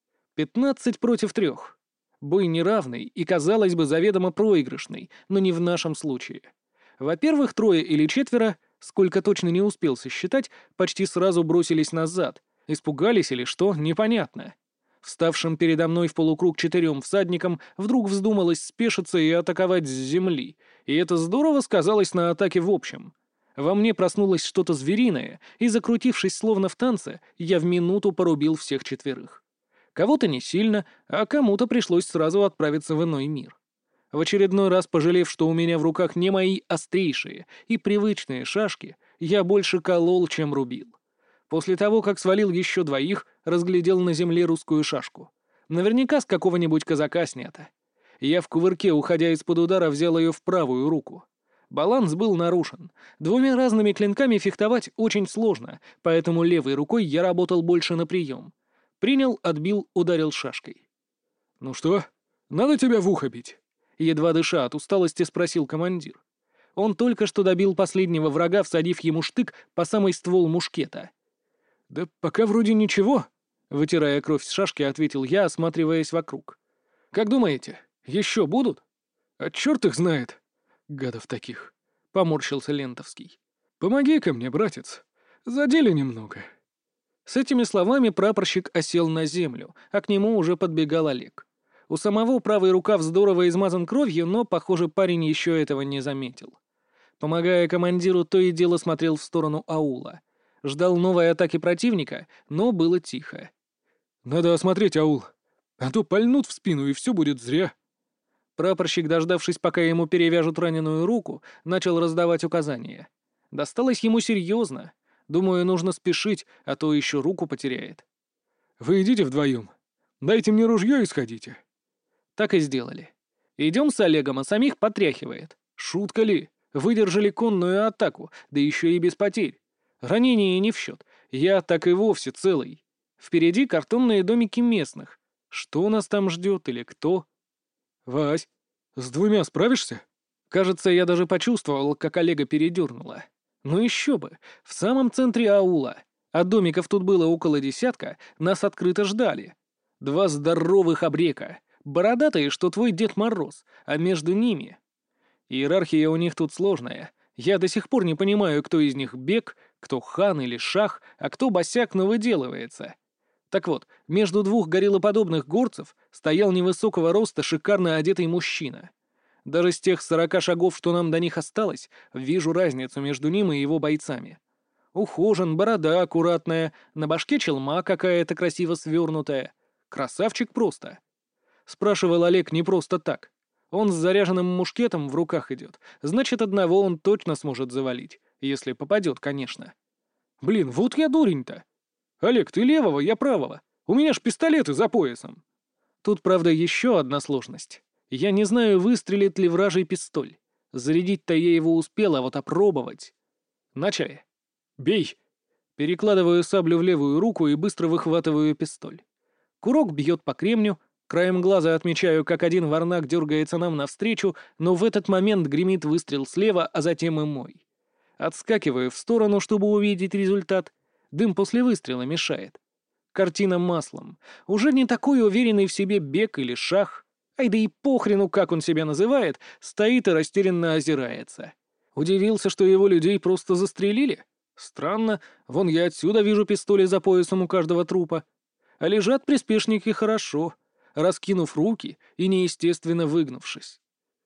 15 против 3. Бой неравный и, казалось бы, заведомо проигрышный, но не в нашем случае. Во-первых, 3 или 4, сколько точно не успел сосчитать, почти сразу бросились назад. Испугались или что, непонятно. Вставшим передо мной в полукруг 4 всадникам вдруг вздумалось спешиться и атаковать с земли, и это здорово сказалось на атаке в общем. Во мне проснулось что-то звериное, и, закрутившись словно в танце, я в минуту порубил всех 4. Кого-то не сильно, а кому-то пришлось сразу отправиться в иной мир. В очередной раз, пожалев, что у меня в руках не мои острейшие и привычные шашки, я больше колол, чем рубил. После того, как свалил еще 2, разглядел на земле русскую шашку. Наверняка с какого-нибудь казака снято. Я в кувырке, уходя из-под удара, взял ее в правую руку. Баланс был нарушен. 2 разными клинками фехтовать очень сложно, поэтому левой рукой я работал больше на прием. Принял, отбил, ударил шашкой. «Ну что, надо тебя в ухо бить?» Едва дыша от усталости, спросил командир. Он только что добил последнего врага, всадив ему штык по самый ствол мушкета. «Да пока вроде ничего», — вытирая кровь с шашки, ответил я, осматриваясь вокруг. «Как думаете, еще будут?» «А черт их знает, гадов таких», — поморщился Лентовский. «Помоги-ка мне, братец, задели немного». С этими словами прапорщик осел на землю, а к нему уже подбегал Олег. У самого правый рукав здорово измазан кровью, но, похоже, парень еще этого не заметил. Помогая командиру, то и дело смотрел в сторону аула. Ждал новой атаки противника, но было тихо. «Надо осмотреть аул, а то пальнут в спину, и все будет зря». Прапорщик, дождавшись, пока ему перевяжут раненую руку, начал раздавать указания. Досталось ему серьезно. Думаю, нужно спешить, а то еще руку потеряет. «Вы идите вдвоем. Дайте мне ружье и сходите». Так и сделали. Идем с Олегом, а самих потряхивает. Шутка ли? Выдержали конную атаку, да еще и без потерь. Ранения не в счет. Я так и вовсе целый. Впереди картонные домики местных. Что нас там ждет или кто? «Вась, с 2 справишься?» Кажется, я даже почувствовал, как Олега передернуло. Ну еще бы, в самом центре аула, а домиков тут было около десятка, нас открыто ждали. Два здоровых обрека, бородатые, что твой Дед Мороз, а между ними... Иерархия у них тут сложная. Я до сих пор не понимаю, кто из них бек, кто хан или шах, а кто босяк, но выделывается. Так вот, между двух гориллоподобных горцев стоял невысокого роста шикарно одетый мужчина. Даже с тех 40 шагов, что нам до них осталось, вижу разницу между ним и его бойцами. Ухожен, борода аккуратная, на башке челма какая-то красиво свернутая. Красавчик просто. Спрашивал Олег не просто так. Он с заряженным мушкетом в руках идет. Значит, одного он точно сможет завалить. Если попадет, конечно. Блин, вот я дурень-то. Олег, ты левого, я правого. У меня ж пистолеты за поясом. Тут, правда, еще одна сложность. Я не знаю, выстрелит ли вражий пистоль. Зарядить-то я его успел, а вот опробовать... Начали. Бей. Перекладываю саблю в левую руку и быстро выхватываю пистоль. Курок бьет по кремню. Краем глаза отмечаю, как один варнак дергается нам навстречу, но в этот момент гремит выстрел слева, а затем и мой. Отскакиваю в сторону, чтобы увидеть результат. Дым после выстрела мешает. Картина маслом. Уже не такой уверенный в себе бек или шах. Ай да и похрену, как он себя называет, стоит и растерянно озирается. Удивился, что его людей просто застрелили? Странно, вон я отсюда вижу пистоли за поясом у каждого трупа. А лежат приспешники хорошо, раскинув руки и неестественно выгнувшись.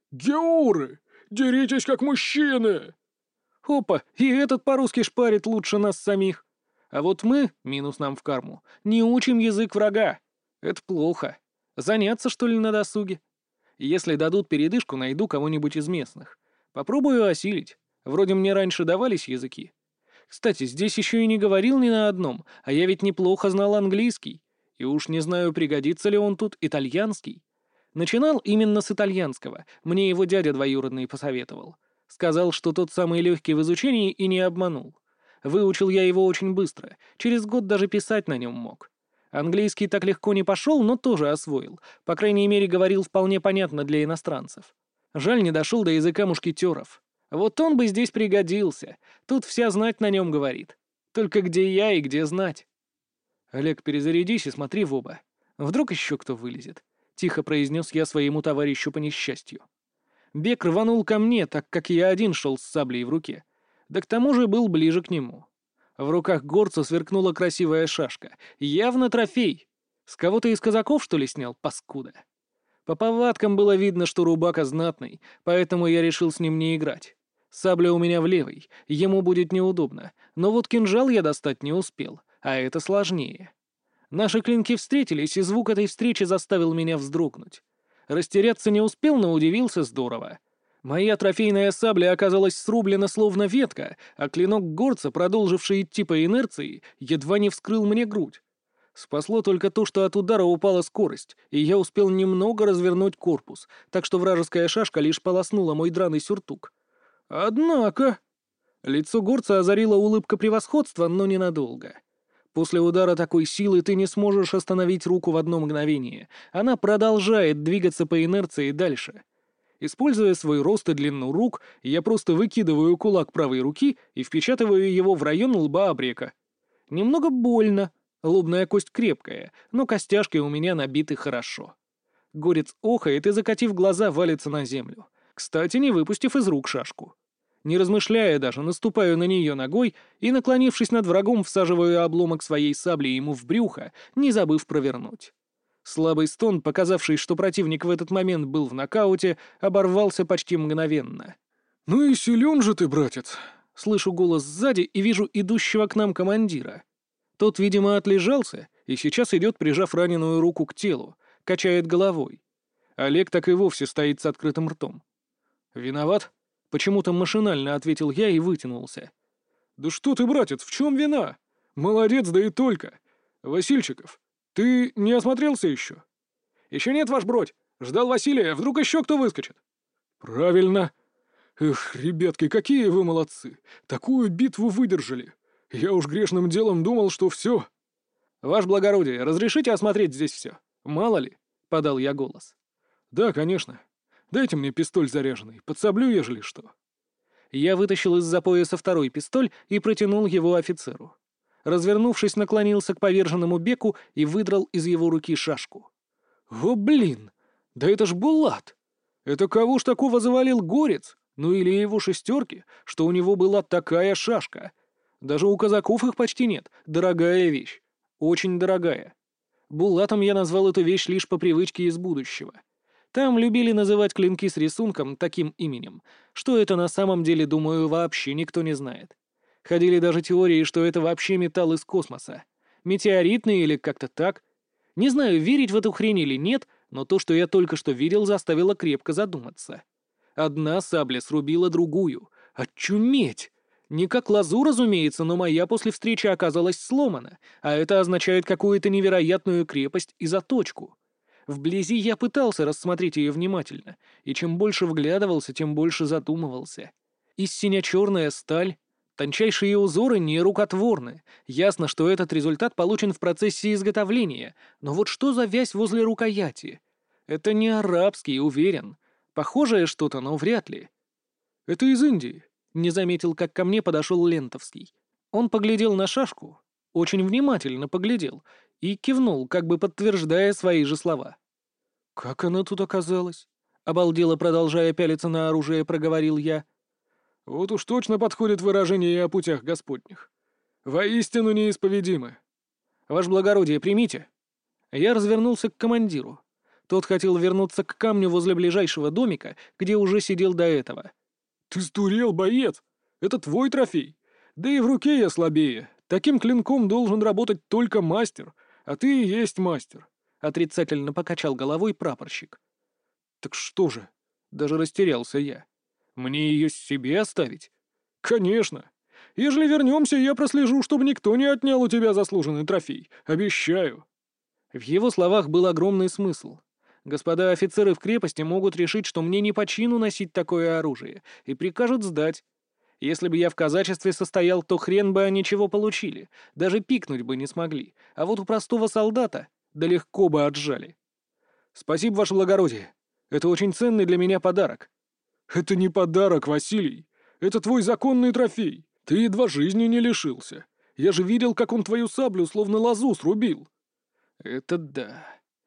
«Геуры! Деритесь как мужчины!» Опа, и этот по-русски шпарит лучше нас самих. А вот мы, минус нам в карму, не учим язык врага. Это плохо. Заняться, что ли, на досуге? Если дадут передышку, найду кого-нибудь из местных. Попробую осилить. Вроде мне раньше давались языки. Кстати, здесь еще и не говорил ни на одном, а я ведь неплохо знал английский. И уж не знаю, пригодится ли он тут итальянский. Начинал именно с итальянского, мне его дядя двоюродный посоветовал. Сказал, что тот самый легкий в изучении, и не обманул. Выучил я его очень быстро, через год даже писать на нем мог. Английский так легко не пошел, но тоже освоил. По крайней мере, говорил вполне понятно для иностранцев. Жаль, не дошел до языка мушкетеров. Вот он бы здесь пригодился. Тут вся знать на нем говорит. Только где я и где знать? Олег, перезарядись и смотри в оба. Вдруг еще кто вылезет. Тихо произнес я своему товарищу по несчастью. Бек рванул ко мне, так как я один шел с саблей в руке. Да к тому же был ближе к нему. В руках горца сверкнула красивая шашка. Явно трофей. С кого-то из казаков, что ли, снял, паскуда? По повадкам было видно, что рубака знатный, поэтому я решил с ним не играть. Сабля у меня в левой, ему будет неудобно, но вот кинжал я достать не успел, а это сложнее. Наши клинки встретились, и звук этой встречи заставил меня вздрогнуть. Растеряться не успел, но удивился здорово. Моя трофейная сабля оказалась срублена словно ветка, а клинок горца, продолживший идти по инерции, едва не вскрыл мне грудь. Спасло только то, что от удара упала скорость, и я успел немного развернуть корпус, так что вражеская шашка лишь полоснула мой драный сюртук. Однако... Лицо горца озарила улыбка превосходства, но ненадолго. После удара такой силы ты не сможешь остановить руку в одно мгновение. Она продолжает двигаться по инерции дальше. Используя свой рост и длину рук, я просто выкидываю кулак правой руки и впечатываю его в район лба обрека. Немного больно. Лобная кость крепкая, но костяшки у меня набиты хорошо. Горец охает и, закатив глаза, валится на землю. Кстати, не выпустив из рук шашку. Не размышляя даже, наступаю на нее ногой и, наклонившись над врагом, всаживаю обломок своей сабли ему в брюхо, не забыв провернуть. Слабый стон, показавший, что противник в этот момент был в нокауте, оборвался почти мгновенно. «Ну и силен же ты, братец!» Слышу голос сзади и вижу идущего к нам командира. Тот, видимо, отлежался и сейчас идет, прижав раненую руку к телу, качает головой. Олег так и вовсе стоит с открытым ртом. «Виноват?» — почему-то машинально ответил я и вытянулся. «Да что ты, братец, в чем вина? Молодец, да и только. Васильчиков, ты не осмотрелся еще?» «Еще нет, ваш бродь. Ждал Василия, вдруг еще кто выскочит». «Правильно. Эх, ребятки, какие вы молодцы. Такую битву выдержали. Я уж грешным делом думал, что все». «Ваше благородие, разрешите осмотреть здесь все? Мало ли?» — подал я голос. «Да, конечно. Дайте мне пистоль заряженный, подсоблю, ежели что». Я вытащил из-за пояса второй пистоль и протянул его офицеру. Развернувшись, наклонился к поверженному Беку и выдрал из его руки шашку. «О, блин! Да это ж Булат! Это кого ж такого завалил горец? Ну или его шестерки, что у него была такая шашка? Даже у казаков их почти нет. Дорогая вещь. Очень дорогая. Булатом я назвал эту вещь лишь по привычке из будущего. Там любили называть клинки с рисунком таким именем, что это на самом деле, думаю, вообще никто не знает. Ходили даже теории, что это вообще металл из космоса. Метеоритный или как-то так. Не знаю, верить в эту хрень или нет, но то, что я только что видел, заставило крепко задуматься. Одна сабля срубила другую. Очуметь! Не как лозу, разумеется, но моя после встречи оказалась сломана, а это означает какую-то невероятную крепость и заточку. Вблизи я пытался рассмотреть ее внимательно, и чем больше вглядывался, тем больше задумывался. Истинно черная сталь, тончайшие узоры нерукотворны. Ясно, что этот результат получен в процессе изготовления, но вот что за вязь возле рукояти? Это не арабский, уверен. Похожее что-то, но вряд ли. Это из Индии. Не заметил, как ко мне подошел Лентовский. Он поглядел на шашку, очень внимательно поглядел, и кивнул, как бы подтверждая свои же слова. «Как она тут оказалась?» — обалдело, продолжая пялиться на оружие, проговорил я. «Вот уж точно подходит выражение о путях Господних. Воистину неисповедимы». «Ваше благородие, примите». Я развернулся к командиру. Тот хотел вернуться к камню возле ближайшего домика, где уже сидел до этого. «Ты сдурел, боец! Это твой трофей! Да и в руке я слабее. Таким клинком должен работать только мастер, а ты и есть мастер», — отрицательно покачал головой прапорщик. «Так что же?» — даже растерялся я. «Мне ее себе оставить?» «Конечно! Ежели вернемся, я прослежу, чтобы никто не отнял у тебя заслуженный трофей. Обещаю!» В его словах был огромный смысл. Господа офицеры в крепости могут решить, что мне не по чину носить такое оружие, и прикажут сдать. Если бы я в казачестве состоял, то хрен бы они чего получили, даже пикнуть бы не смогли, а вот у простого солдата да легко бы отжали. «Спасибо, ваше благородие. Это очень ценный для меня подарок». «Это не подарок, Василий. Это твой законный трофей. Ты едва жизни не лишился. Я же видел, как он твою саблю словно лозу срубил». «Это да.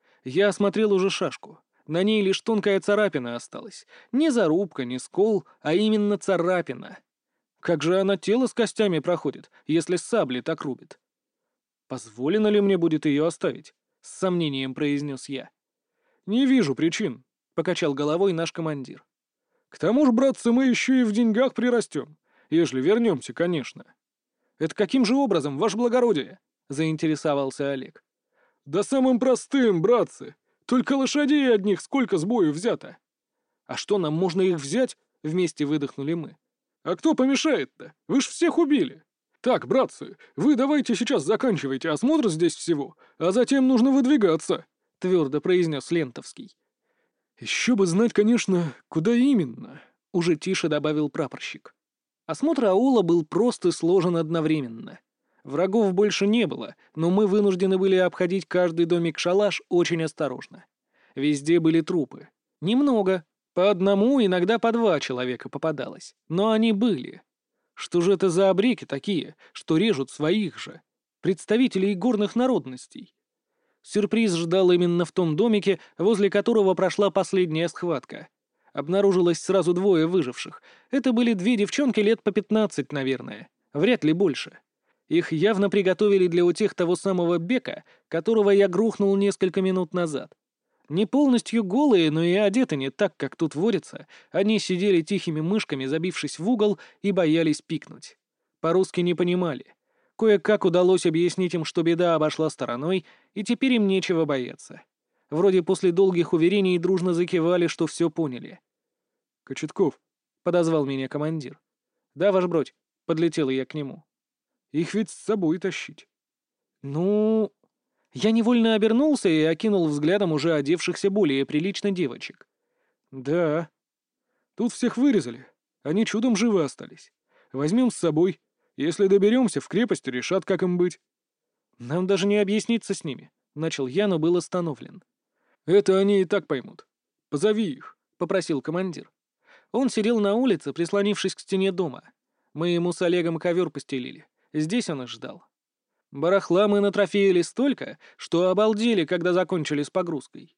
Я осмотрел уже шашку. На ней лишь тонкая царапина осталась. Не зарубка, не скол, а именно царапина. Как же она тело с костями проходит, если сабли так рубит? Позволено ли мне будет ее оставить?» — с сомнением произнес я. «Не вижу причин», — покачал головой наш командир. «К тому же, братцы, мы еще и в деньгах прирастем, ежели вернемся, конечно». «Это каким же образом, ваше благородие?» — заинтересовался Олег. «Да самым простым, братцы. Только лошадей одних сколько с бою взято». «А что, нам можно их взять?» — вместе выдохнули мы. «А кто помешает-то? Вы ж всех убили. Так, братцы, вы давайте сейчас заканчивайте осмотр здесь всего, а затем нужно выдвигаться», — твердо произнес Лентовский. «Еще бы знать, конечно, куда именно», — уже тише добавил прапорщик. Осмотр аула был прост и сложен одновременно. Врагов больше не было, но мы вынуждены были обходить каждый домик-шалаш очень осторожно. Везде были трупы. Немного. По одному, иногда по два человека попадалось. Но они были. Что же это за обреки такие, что режут своих же? Представителей горных народностей. Сюрприз ждал именно в том домике, возле которого прошла последняя схватка. Обнаружилось сразу двое выживших. Это были две девчонки лет по 15, наверное. Вряд ли больше. Их явно приготовили для утех того самого Бека, которого я грохнул несколько минут назад. Не полностью голые, но и одеты не так, как тут водится. Они сидели тихими мышками, забившись в угол, и боялись пикнуть. По-русски не понимали. Кое-как удалось объяснить им, что беда обошла стороной, и теперь им нечего бояться. Вроде после долгих уверений дружно закивали, что все поняли. «Кочетков», — подозвал меня командир. «Да, ваш бродь», — подлетел я к нему. «Их ведь с собой тащить». «Ну...» Я невольно обернулся и окинул взглядом уже одевшихся более прилично девочек. «Да. Тут всех вырезали. Они чудом живы остались. Возьмем с собой. Если доберемся, в крепости решат, как им быть». «Нам даже не объясниться с ними», — начал я, но был остановлен. «Это они и так поймут. Позови их. попросил командир. Он сидел на улице, прислонившись к стене дома. Мы ему с Олегом ковер постелили. Здесь он и ждал. Барахла мы натрофеяли столько, что обалдели, когда закончили с погрузкой.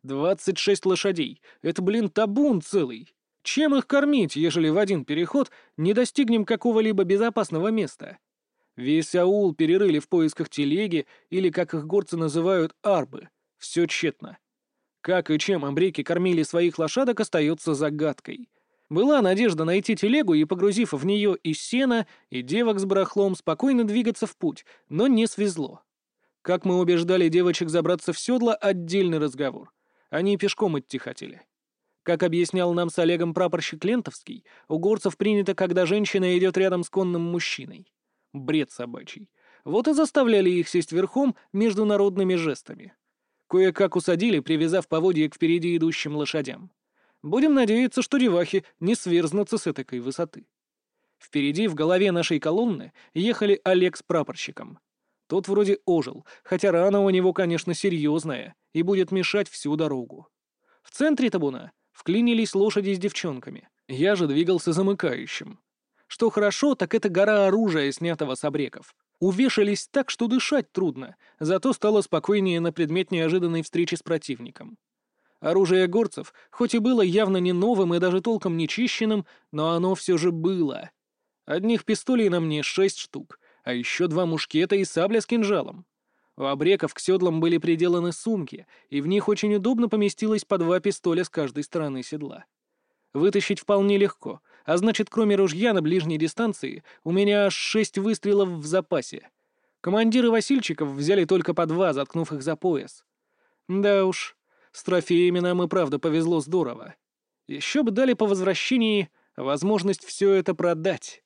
26 лошадей. Это, блин, табун целый. Чем их кормить, ежели в один переход не достигнем какого-либо безопасного места? Весь аул перерыли в поисках телеги, или, как их горцы называют, арбы. Все тщетно. Как и чем абреки кормили своих лошадок, остается загадкой. Была надежда найти телегу и, погрузив в нее и сено, и девок с барахлом, спокойно двигаться в путь, но не свезло. Как мы убеждали девочек забраться в седло, отдельный разговор. Они пешком идти хотели. Как объяснял нам с Олегом прапорщик Лентовский, у горцев принято, когда женщина идет рядом с конным мужчиной. Бред собачий. Вот и заставляли их сесть верхом международными жестами. Кое-как усадили, привязав поводья к впереди идущим лошадям. Будем надеяться, что девахи не сверзнутся с этакой высоты. Впереди, в голове нашей колонны, ехали Олег с прапорщиком. Тот вроде ожил, хотя рана у него, конечно, серьезная и будет мешать всю дорогу. В центре табуна вклинились лошади с девчонками. Я же двигался замыкающим. Что хорошо, так это гора оружия, снятого с абреков. Увешались так, что дышать трудно, зато стало спокойнее на предмет неожиданной встречи с противником. Оружие горцев, хоть и было явно не новым и даже толком не чищенным, но оно все же было. Одних пистолей на мне 6 штук, а еще 2 мушкета и сабля с кинжалом. У абреков к седлам были приделаны сумки, и в них очень удобно поместилось по 2 пистоля с каждой стороны седла. Вытащить вполне легко, а значит, кроме ружья на ближней дистанции, у меня аж 6 выстрелов в запасе. Командиры Васильчиков взяли только по 2, заткнув их за пояс. Да уж, с трофеями нам и правда повезло здорово. Еще бы дали по возвращении возможность все это продать.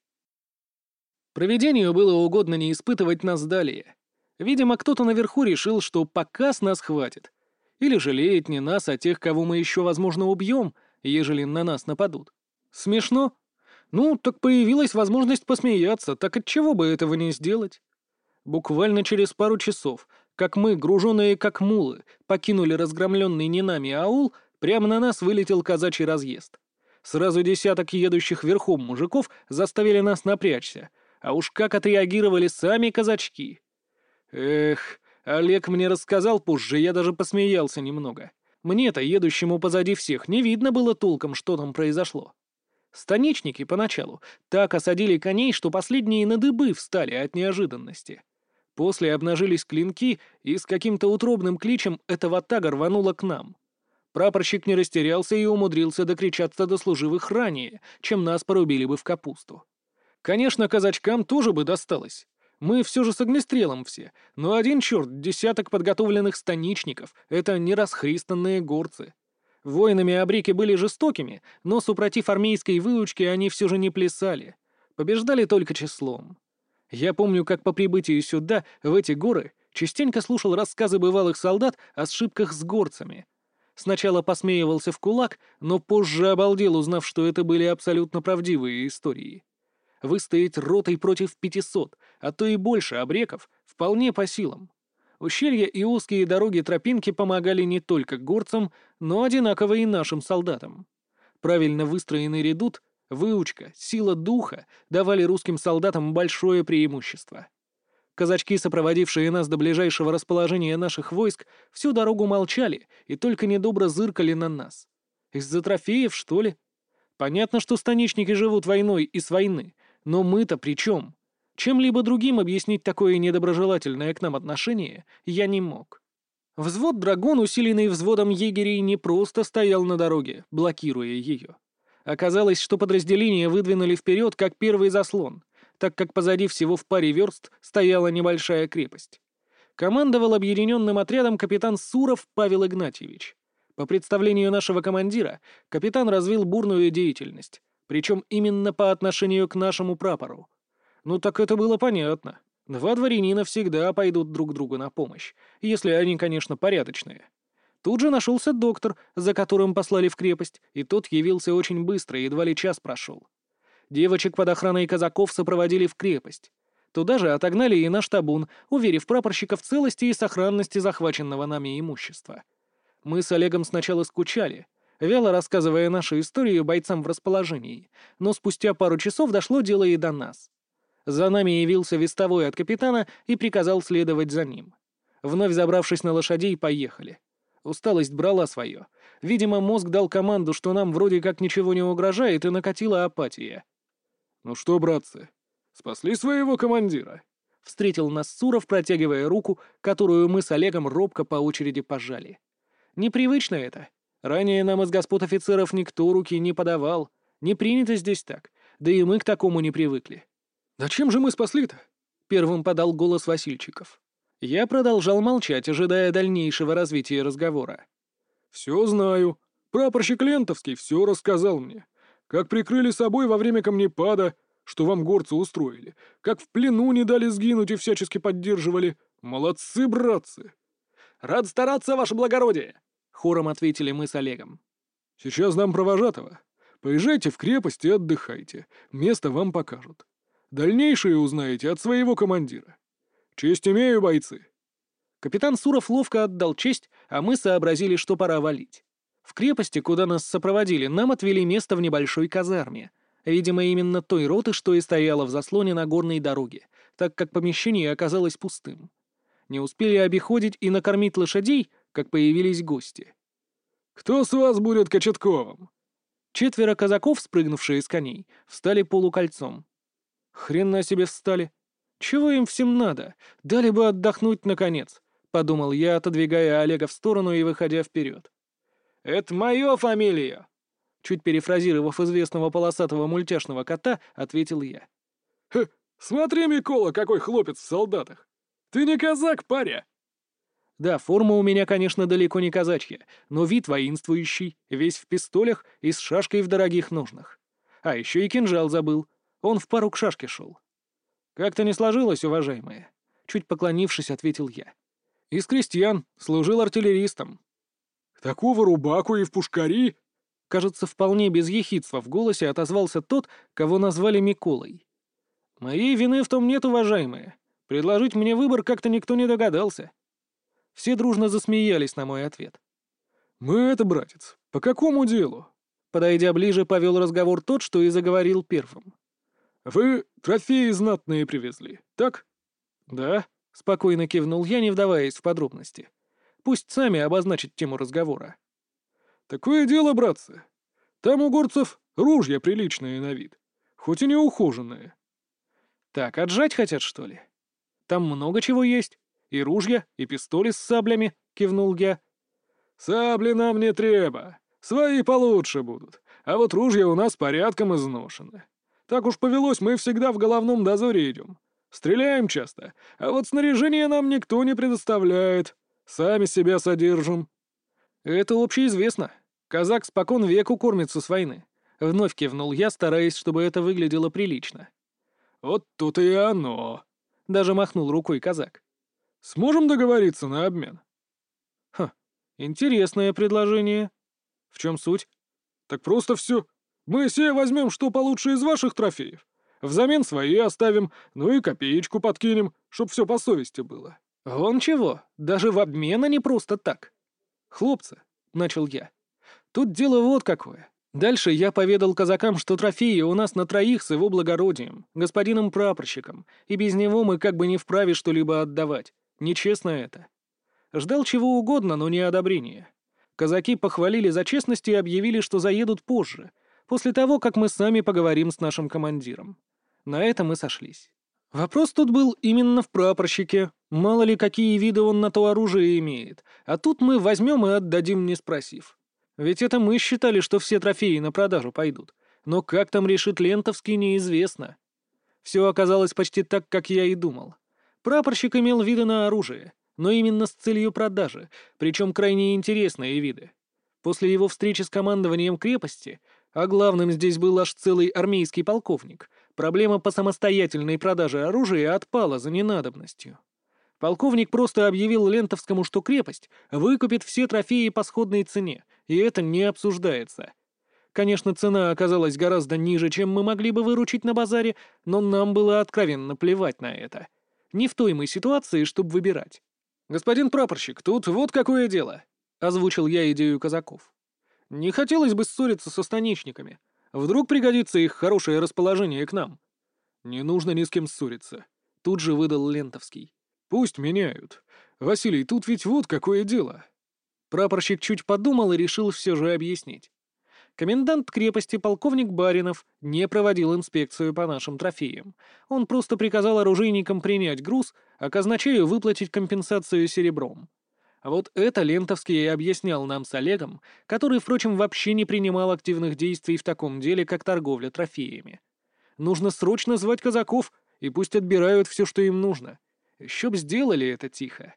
Провидению было угодно не испытывать нас далее. Видимо, кто-то наверху решил, что показ нас хватит. Или жалеет не нас, а тех, кого мы еще, возможно, убьем, ежели на нас нападут. Смешно? Ну, так появилась возможность посмеяться, так отчего бы этого не сделать? Буквально через пару часов, как мы, груженные как мулы, покинули разгромленный не нами аул, прямо на нас вылетел казачий разъезд. Сразу десяток едущих верхом мужиков заставили нас напрячься, а уж как отреагировали сами казачки. Эх, Олег мне рассказал позже, я даже посмеялся немного. Мне-то, едущему позади всех, не видно было толком, что там произошло. Станичники поначалу так осадили коней, что последние на дыбы встали от неожиданности. После обнажились клинки, и с каким-то утробным кличем эта ватага рванула к нам. Прапорщик не растерялся и умудрился докричаться до служивых ранее, чем нас порубили бы в капусту. Конечно, казачкам тоже бы досталось. Мы все же с огнестрелом все, но один черт, десяток подготовленных станичников — это не расхристанные горцы. Воинами абреки были жестокими, но, супротив армейской выучки, они все же не плясали. Побеждали только числом. Я помню, как по прибытии сюда, в эти горы, частенько слушал рассказы бывалых солдат о сшибках с горцами. Сначала посмеивался в кулак, но позже обалдел, узнав, что это были абсолютно правдивые истории. Выстоять ротой против 500, а то и больше абреков, вполне по силам. Ущелья и узкие дороги-тропинки помогали не только горцам, но одинаково и нашим солдатам. Правильно выстроенный редут, выучка, сила духа давали русским солдатам большое преимущество. Казачки, сопроводившие нас до ближайшего расположения наших войск, всю дорогу молчали и только недобро зыркали на нас. Из-за трофеев, что ли? Понятно, что станичники живут войной и с войны, но мы-то при чем? Чем-либо другим объяснить такое недоброжелательное к нам отношение я не мог. Взвод «Драгун», усиленный взводом егерей, не просто стоял на дороге, блокируя ее. Оказалось, что подразделения выдвинули вперед как первый заслон, так как позади всего в паре верст стояла небольшая крепость. Командовал объединенным отрядом капитан Суров Павел Игнатьевич. По представлению нашего командира, капитан развил бурную деятельность, причем именно по отношению к нашему прапору. Ну так это было понятно. 2 дворянина всегда пойдут друг другу на помощь, если они, конечно, порядочные. Тут же нашелся доктор, за которым послали в крепость, и тот явился очень быстро, едва ли час прошел. Девочек под охраной казаков сопроводили в крепость. Туда же отогнали и наш табун, уверив прапорщика в целости и сохранности захваченного нами имущества. Мы с Олегом сначала скучали, вяло рассказывая нашу историю бойцам в расположении, но спустя пару часов дошло дело и до нас. За нами явился вестовой от капитана и приказал следовать за ним. Вновь забравшись на лошадей, поехали. Усталость брала свое. Видимо, мозг дал команду, что нам вроде как ничего не угрожает, и накатила апатия. «Ну что, братцы, спасли своего командира?» — встретил нас Суров, протягивая руку, которую мы с Олегом робко по очереди пожали. Непривычно это. Ранее нам из господ офицеров никто руки не подавал. Не принято здесь так. Да и мы к такому не привыкли. «Да чем же мы спасли-то?» — первым подал голос Васильчиков. Я продолжал молчать, ожидая дальнейшего развития разговора. «Все знаю. Прапорщик Лентовский все рассказал мне. Как прикрыли собой во время камнепада, что вам горцы устроили. Как в плену не дали сгинуть и всячески поддерживали. Молодцы, братцы!» «Рад стараться, ваше благородие!» — хором ответили мы с Олегом. «Сейчас дам провожатого. Поезжайте в крепость и отдыхайте. Место вам покажут. Дальнейшее узнаете от своего командира. Честь имею, бойцы!» Капитан Суров ловко отдал честь, а мы сообразили, что пора валить. В крепости, куда нас сопроводили, нам отвели место в небольшой казарме. Видимо, именно той роты, что и стояла в заслоне на горной дороге, так как помещение оказалось пустым. Не успели обиходить и накормить лошадей, как появились гости. «Кто с вас будет Кочетковым?» 4 казаков, спрыгнувшие с коней, встали полукольцом. «Хрена себе встали! Чего им всем надо? Дали бы отдохнуть, наконец!» — подумал я, отодвигая Олега в сторону и выходя вперед. «Это моя фамилия!» Чуть перефразировав известного полосатого мультяшного кота, ответил я. Смотри, Микола, какой хлопец в солдатах! Ты не казак, паря!» Да, форма у меня, конечно, далеко не казачья, но вид воинствующий, весь в пистолях и с шашкой в дорогих ножнах. А еще и кинжал забыл. Он в пару к шашке шел. «Как-то не сложилось, уважаемые», — чуть поклонившись, ответил я. «Из крестьян, служил артиллеристом». «Такого рубаку и в пушкари?» Кажется, вполне без ехидства в голосе отозвался тот, кого назвали Миколой. «Моей вины в том нет, уважаемые. Предложить мне выбор как-то никто не догадался». Все дружно засмеялись на мой ответ. «Мы это, братец, по какому делу?» Подойдя ближе, повел разговор тот, что и заговорил первым. «Вы трофеи знатные привезли, так?» «Да», — спокойно кивнул я, не вдаваясь в подробности. «Пусть сами обозначат тему разговора». «Такое дело, братцы. Там у горцев ружья приличные на вид, хоть и не ухоженные». «Так, отжать хотят, что ли? Там много чего есть. И ружья, и пистоли с саблями», — кивнул я. «Сабли нам не треба. Свои получше будут. А вот ружья у нас порядком изношены. Так уж повелось, мы всегда в головном дозоре идем. Стреляем часто, а вот снаряжение нам никто не предоставляет. Сами себя содержим». «Это общеизвестно. Казак спокон веку кормится с войны». Вновь кивнул я, стараясь, чтобы это выглядело прилично. «Вот тут и оно», — даже махнул рукой казак. «Сможем договориться на обмен?» «Ха, интересное предложение. В чем суть?» «Так просто все. Мы себе возьмем что получше из ваших трофеев. Взамен свои оставим, ну и копеечку подкинем, чтоб все по совести было». «Вон чего, даже в обмен, а не просто так. Хлопцы», — начал я, — «тут дело вот какое. Дальше я поведал казакам, что трофеи у нас на троих с его благородием, господином прапорщиком, и без него мы как бы не вправе что-либо отдавать. Нечестно это. Ждал чего угодно, но не одобрения. Казаки похвалили за честность и объявили, что заедут позже, после того, как мы сами поговорим с нашим командиром. На это мы сошлись. Вопрос тут был именно в прапорщике. Мало ли, какие виды он на то оружие имеет. А тут мы возьмем и отдадим, не спросив. Ведь это мы считали, что все трофеи на продажу пойдут. Но как там решит Лентовский, неизвестно. Все оказалось почти так, как я и думал. Прапорщик имел виды на оружие, но именно с целью продажи, причем крайне интересные виды. После его встречи с командованием крепости, а главным здесь был аж целый армейский полковник, проблема по самостоятельной продаже оружия отпала за ненадобностью. Полковник просто объявил Лентовскому, что крепость выкупит все трофеи по сходной цене, и это не обсуждается. Конечно, цена оказалась гораздо ниже, чем мы могли бы выручить на базаре, но нам было откровенно плевать на это. Не в той мы ситуации, чтобы выбирать. «Господин прапорщик, тут вот какое дело», — озвучил я идею казаков. Не хотелось бы ссориться со станичниками. Вдруг пригодится их хорошее расположение к нам. Не нужно ни с кем ссориться. Тут же выдал Лентовский. Пусть меняют. Василий, тут ведь вот какое дело. Прапорщик чуть подумал и решил все же объяснить. Комендант крепости полковник Баринов не проводил инспекцию по нашим трофеям. Он просто приказал оружейникам принять груз, а казначею выплатить компенсацию серебром. А вот это Лентовский и объяснял нам с Олегом, который, впрочем, вообще не принимал активных действий в таком деле, как торговля трофеями. Нужно срочно звать казаков, и пусть отбирают все, что им нужно. Еще б сделали это тихо.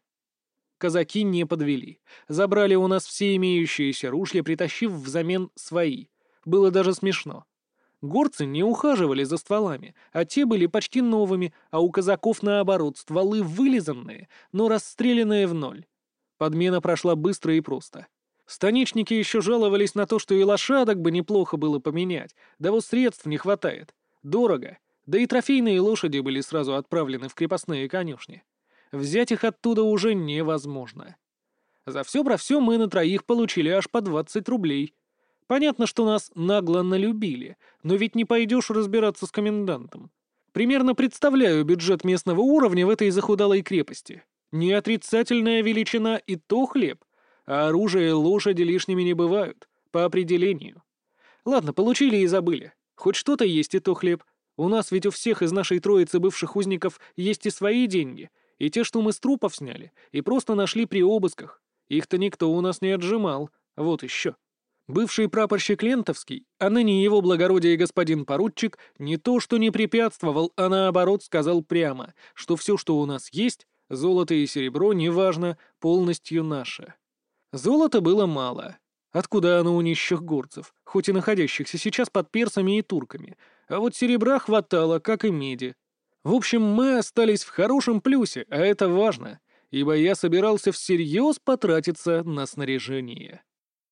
Казаки не подвели. Забрали у нас все имеющиеся ружья, притащив взамен свои. Было даже смешно. Горцы не ухаживали за стволами, а те были почти новыми, а у казаков, наоборот, стволы вылизанные, но расстрелянные в ноль. Подмена прошла быстро и просто. Станичники еще жаловались на то, что и лошадок бы неплохо было поменять, да вот средств не хватает. Дорого. Да и трофейные лошади были сразу отправлены в крепостные конюшни. Взять их оттуда уже невозможно. За все про все мы на троих получили аж по 20 рублей. Понятно, что нас нагло налюбили, но ведь не пойдешь разбираться с комендантом. Примерно представляю бюджет местного уровня в этой захудалой крепости. Не отрицательная величина и то хлеб, а оружие и лошади лишними не бывают, по определению. Ладно, получили и забыли. Хоть что-то есть и то хлеб. У нас ведь у всех из нашей троицы бывших узников есть и свои деньги, и те, что мы с трупов сняли, и просто нашли при обысках. Их-то никто у нас не отжимал. Вот еще. Бывший прапорщик Лентовский, а ныне его благородие господин поручик, не то что не препятствовал, а наоборот сказал прямо, что все, что у нас есть, золото и серебро, неважно, полностью наше. Золота было мало. Откуда оно у нищих горцев, хоть и находящихся сейчас под персами и турками, а вот серебра хватало, как и меди. В общем, мы остались в хорошем плюсе, а это важно, ибо я собирался всерьез потратиться на снаряжение.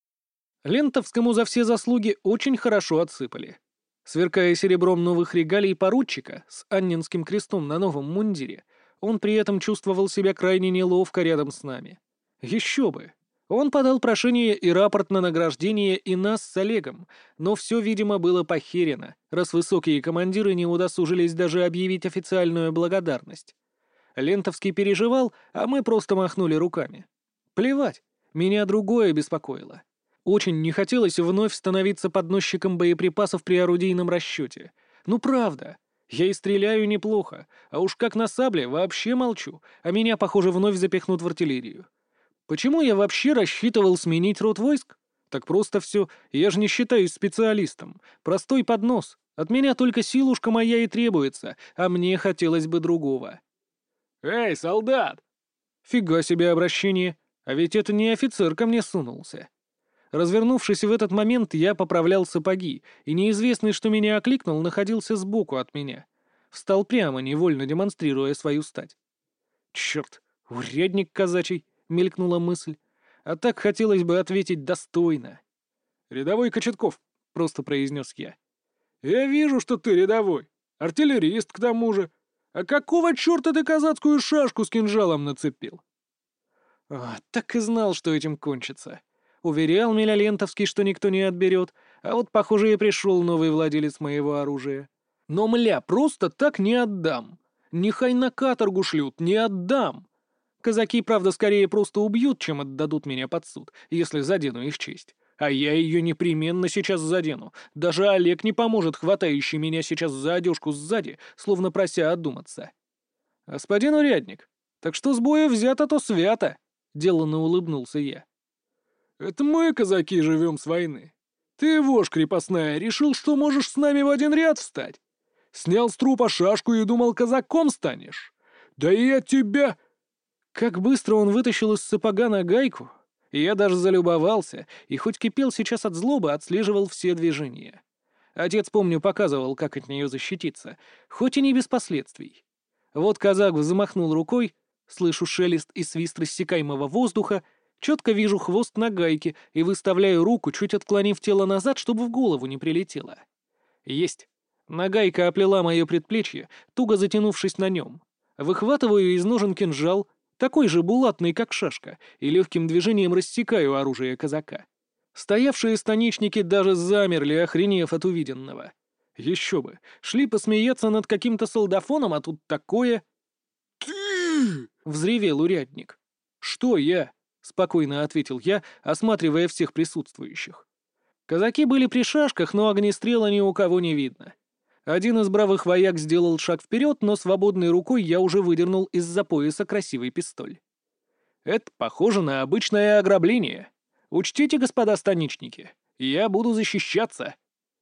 Лентовскому за все заслуги очень хорошо отсыпали. Сверкая серебром новых регалий поручика с Анненским крестом на новом мундире, он при этом чувствовал себя крайне неловко рядом с нами. Еще бы! Он подал прошение и рапорт на награждение и нас с Олегом, но все, видимо, было похерено, раз высокие командиры не удосужились даже объявить официальную благодарность. Лентовский переживал, а мы просто махнули руками. Плевать, меня другое беспокоило. Очень не хотелось вновь становиться подносчиком боеприпасов при орудийном расчете. Ну правда, я и стреляю неплохо, а уж как на сабле вообще молчу, а меня, похоже, вновь запихнут в артиллерию. Почему я вообще рассчитывал сменить род войск? Так просто все, я же не считаюсь специалистом. Простой поднос. От меня только силушка моя и требуется, а мне хотелось бы другого. «Эй, солдат!» Фига себе обращение, а ведь это не офицер ко мне сунулся. Развернувшись в этот момент, я поправлял сапоги, и неизвестный, что меня окликнул, находился сбоку от меня. Встал прямо, невольно демонстрируя свою стать. «Черт, урядник казачий!» — мелькнула мысль. А так хотелось бы ответить достойно. «Рядовой Кочетков», — просто произнес я. «Я вижу, что ты рядовой. Артиллерист, к тому же. А какого черта ты казацкую шашку с кинжалом нацепил?» Так и знал, что этим кончится. Уверял меня Лентовский, что никто не отберет, а вот, похоже, и пришел новый владелец моего оружия. Но, мля, просто так не отдам. Нехай на каторгу шлют, не отдам. Казаки, правда, скорее просто убьют, чем отдадут меня под суд, если задену их честь. А я ее непременно сейчас задену. Даже Олег не поможет, хватающий меня сейчас за одежку сзади, словно прося одуматься. «Господин урядник, так что с боя взято, то свято!» — деланно улыбнулся я. «Это мы, казаки, живем с войны. Ты, вошь крепостная, решил, что можешь с нами в один ряд встать? Снял с трупа шашку и думал, казаком станешь? Да я тебя...» Как быстро он вытащил из сапога нагайку, и я даже залюбовался, и хоть кипел сейчас от злобы, отслеживал все движения. Отец, помню, показывал, как от нее защититься, хоть и не без последствий. Вот казак взмахнул рукой, слышу шелест и свист рассекаемого воздуха, четко вижу хвост нагайки и выставляю руку, чуть отклонив тело назад, чтобы в голову не прилетело. Есть. Нагайка оплела мое предплечье, туго затянувшись на нем. Выхватываю из ножен кинжал, такой же булатный, как шашка, и легким движением рассекаю оружие казака. Стоявшие станичники даже замерли, охренев от увиденного. Еще бы, шли посмеяться над каким-то солдафоном, а тут такое... «Ты!» — взревел урядник. «Что я?» — спокойно ответил я, осматривая всех присутствующих. Казаки были при шашках, но огнестрела ни у кого не видно. Один из бравых вояк сделал шаг вперед, но свободной рукой я уже выдернул из-за пояса красивый пистоль. «Это похоже на обычное ограбление. Учтите, господа станичники, я буду защищаться».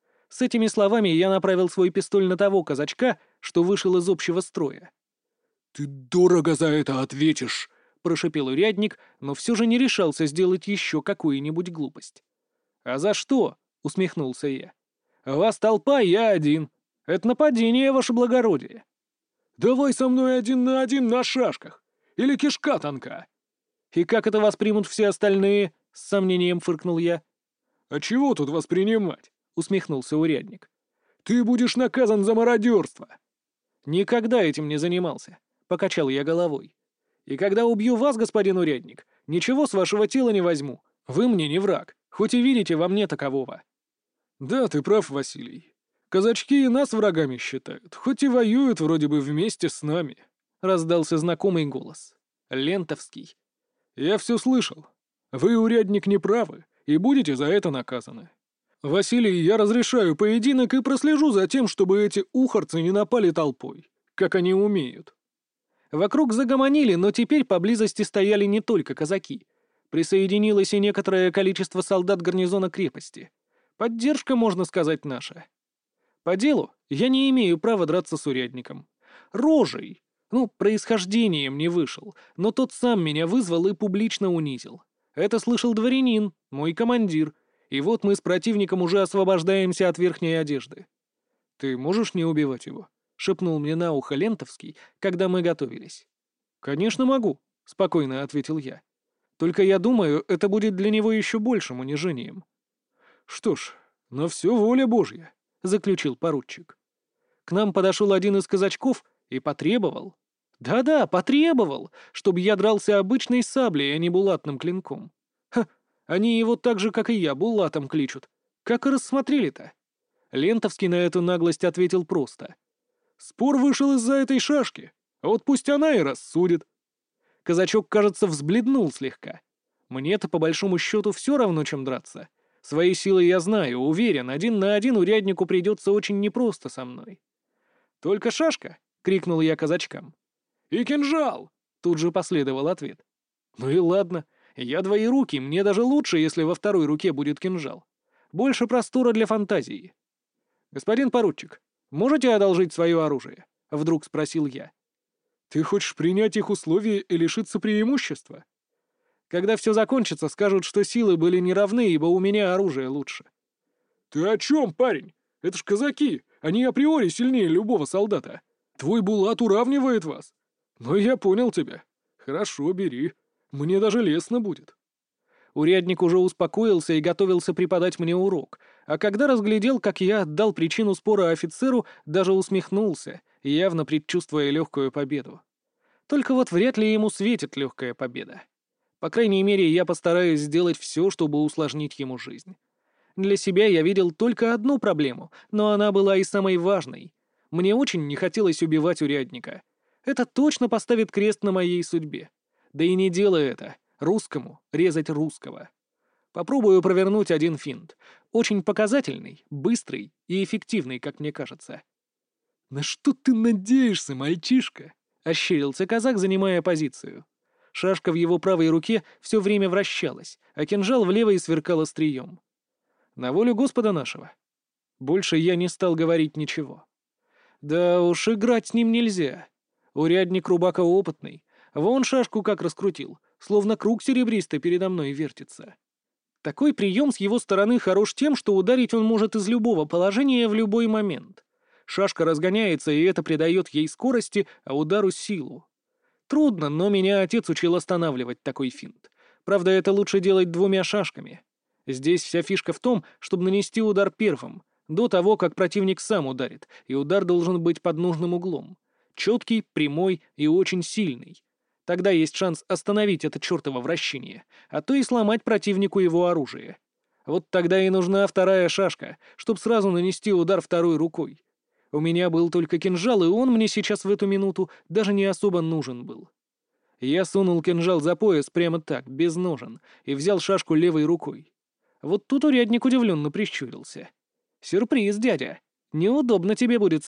С этими словами я направил свой пистоль на того казачка, что вышел из общего строя. «Ты дорого за это ответишь!» — прошипел урядник, но все же не решался сделать еще какую-нибудь глупость. «А за что?» — усмехнулся я. «Вас толпа, я один. Это нападение, ваше благородие». «Давай со мной 1 на 1 на шашках! Или кишка тонка!» «И как это воспримут все остальные?» — с сомнением фыркнул я. «А чего тут воспринимать?» — усмехнулся урядник. «Ты будешь наказан за мародерство!» «Никогда этим не занимался», — покачал я головой. «И когда убью вас, господин урядник, ничего с вашего тела не возьму. Вы мне не враг, хоть и видите во мне такового». «Да, ты прав, Василий. Казачки и нас врагами считают, хоть и воюют вроде бы вместе с нами», — раздался знакомый голос. Лентовский. «Я все слышал. Вы, урядник, не правы, и будете за это наказаны. Василий, я разрешаю поединок и прослежу за тем, чтобы эти ухарцы не напали толпой, как они умеют». Вокруг загомонили, но теперь поблизости стояли не только казаки. Присоединилось и некоторое количество солдат гарнизона крепости. Поддержка, можно сказать, наша. По делу я не имею права драться с урядником. Рожей, происхождением не вышел, но тот сам меня вызвал и публично унизил. Это слышал дворянин, мой командир, и вот мы с противником уже освобождаемся от верхней одежды. «Ты можешь не убивать его?» — шепнул мне на ухо Лентовский, когда мы готовились. «Конечно могу», — спокойно ответил я. «Только я думаю, это будет для него еще большим унижением». «Что ж, на все воля Божья», — заключил поручик. К нам подошел один из казачков и потребовал. Да-да, потребовал, чтобы я дрался обычной саблей, а не булатным клинком. Ха, они его так же, как и я, булатом кличут. Как и рассмотрели-то? Лентовский на эту наглость ответил просто. «Спор вышел из-за этой шашки, а вот пусть она и рассудит». Казачок, кажется, взбледнул слегка. Мне-то, по большому счету, все равно, чем драться. Свои силы я знаю, уверен, 1 на 1 уряднику придется очень непросто со мной. «Только шашка!» — крикнул я казачкам. «И кинжал!» — тут же последовал ответ. «Ну и ладно, я двоерукий, мне даже лучше, если во второй руке будет кинжал. Больше простора для фантазии». «Господин поручик, можете одолжить свое оружие?» — вдруг спросил я. «Ты хочешь принять их условия и лишиться преимущества?» «Когда все закончится, скажут, что силы были неравны, ибо у меня оружие лучше». «Ты о чем, парень? Это ж казаки, они априори сильнее любого солдата. Твой булат уравнивает вас. Но я понял тебя. Хорошо, бери. Мне даже лестно будет». Урядник уже успокоился и готовился преподать мне урок, а когда разглядел, как я отдал причину спора офицеру, даже усмехнулся, явно предчувствуя легкую победу. Только вот вряд ли ему светит легкая победа. По крайней мере, я постараюсь сделать все, чтобы усложнить ему жизнь. Для себя я видел только одну проблему, но она была и самой важной. Мне очень не хотелось убивать урядника. Это точно поставит крест на моей судьбе. Да и не делай это. Русскому резать русского. Попробую провернуть один финт. Очень показательный, быстрый и эффективный, как мне кажется. «На что ты надеешься, мальчишка?» — ощерился казак, занимая позицию. Шашка в его правой руке все время вращалась, а кинжал в левой сверкал острием. На волю Господа нашего. Больше я не стал говорить ничего. Да уж, играть с ним нельзя. Урядник рубака опытный. Вон шашку как раскрутил, словно круг серебристый передо мной вертится. Такой прием с его стороны хорош тем, что ударить он может из любого положения в любой момент. Шашка разгоняется, и это придает ей скорости, а удару силу. Трудно, но меня отец учил останавливать такой финт. Правда, это лучше делать 2 шашками. Здесь вся фишка в том, чтобы нанести удар первым, до того, как противник сам ударит, и удар должен быть под нужным углом. Четкий, прямой и очень сильный. Тогда есть шанс остановить это чертово вращение, а то и сломать противнику его оружие. Вот тогда и нужна вторая шашка, чтобы сразу нанести удар второй рукой. У меня был только кинжал, и он мне сейчас в эту минуту даже не особо нужен был. Я сунул кинжал за пояс прямо так, без ножен, и взял шашку левой рукой. Вот тут урядник удивленно прищурился. «Сюрприз, дядя. Неудобно тебе будет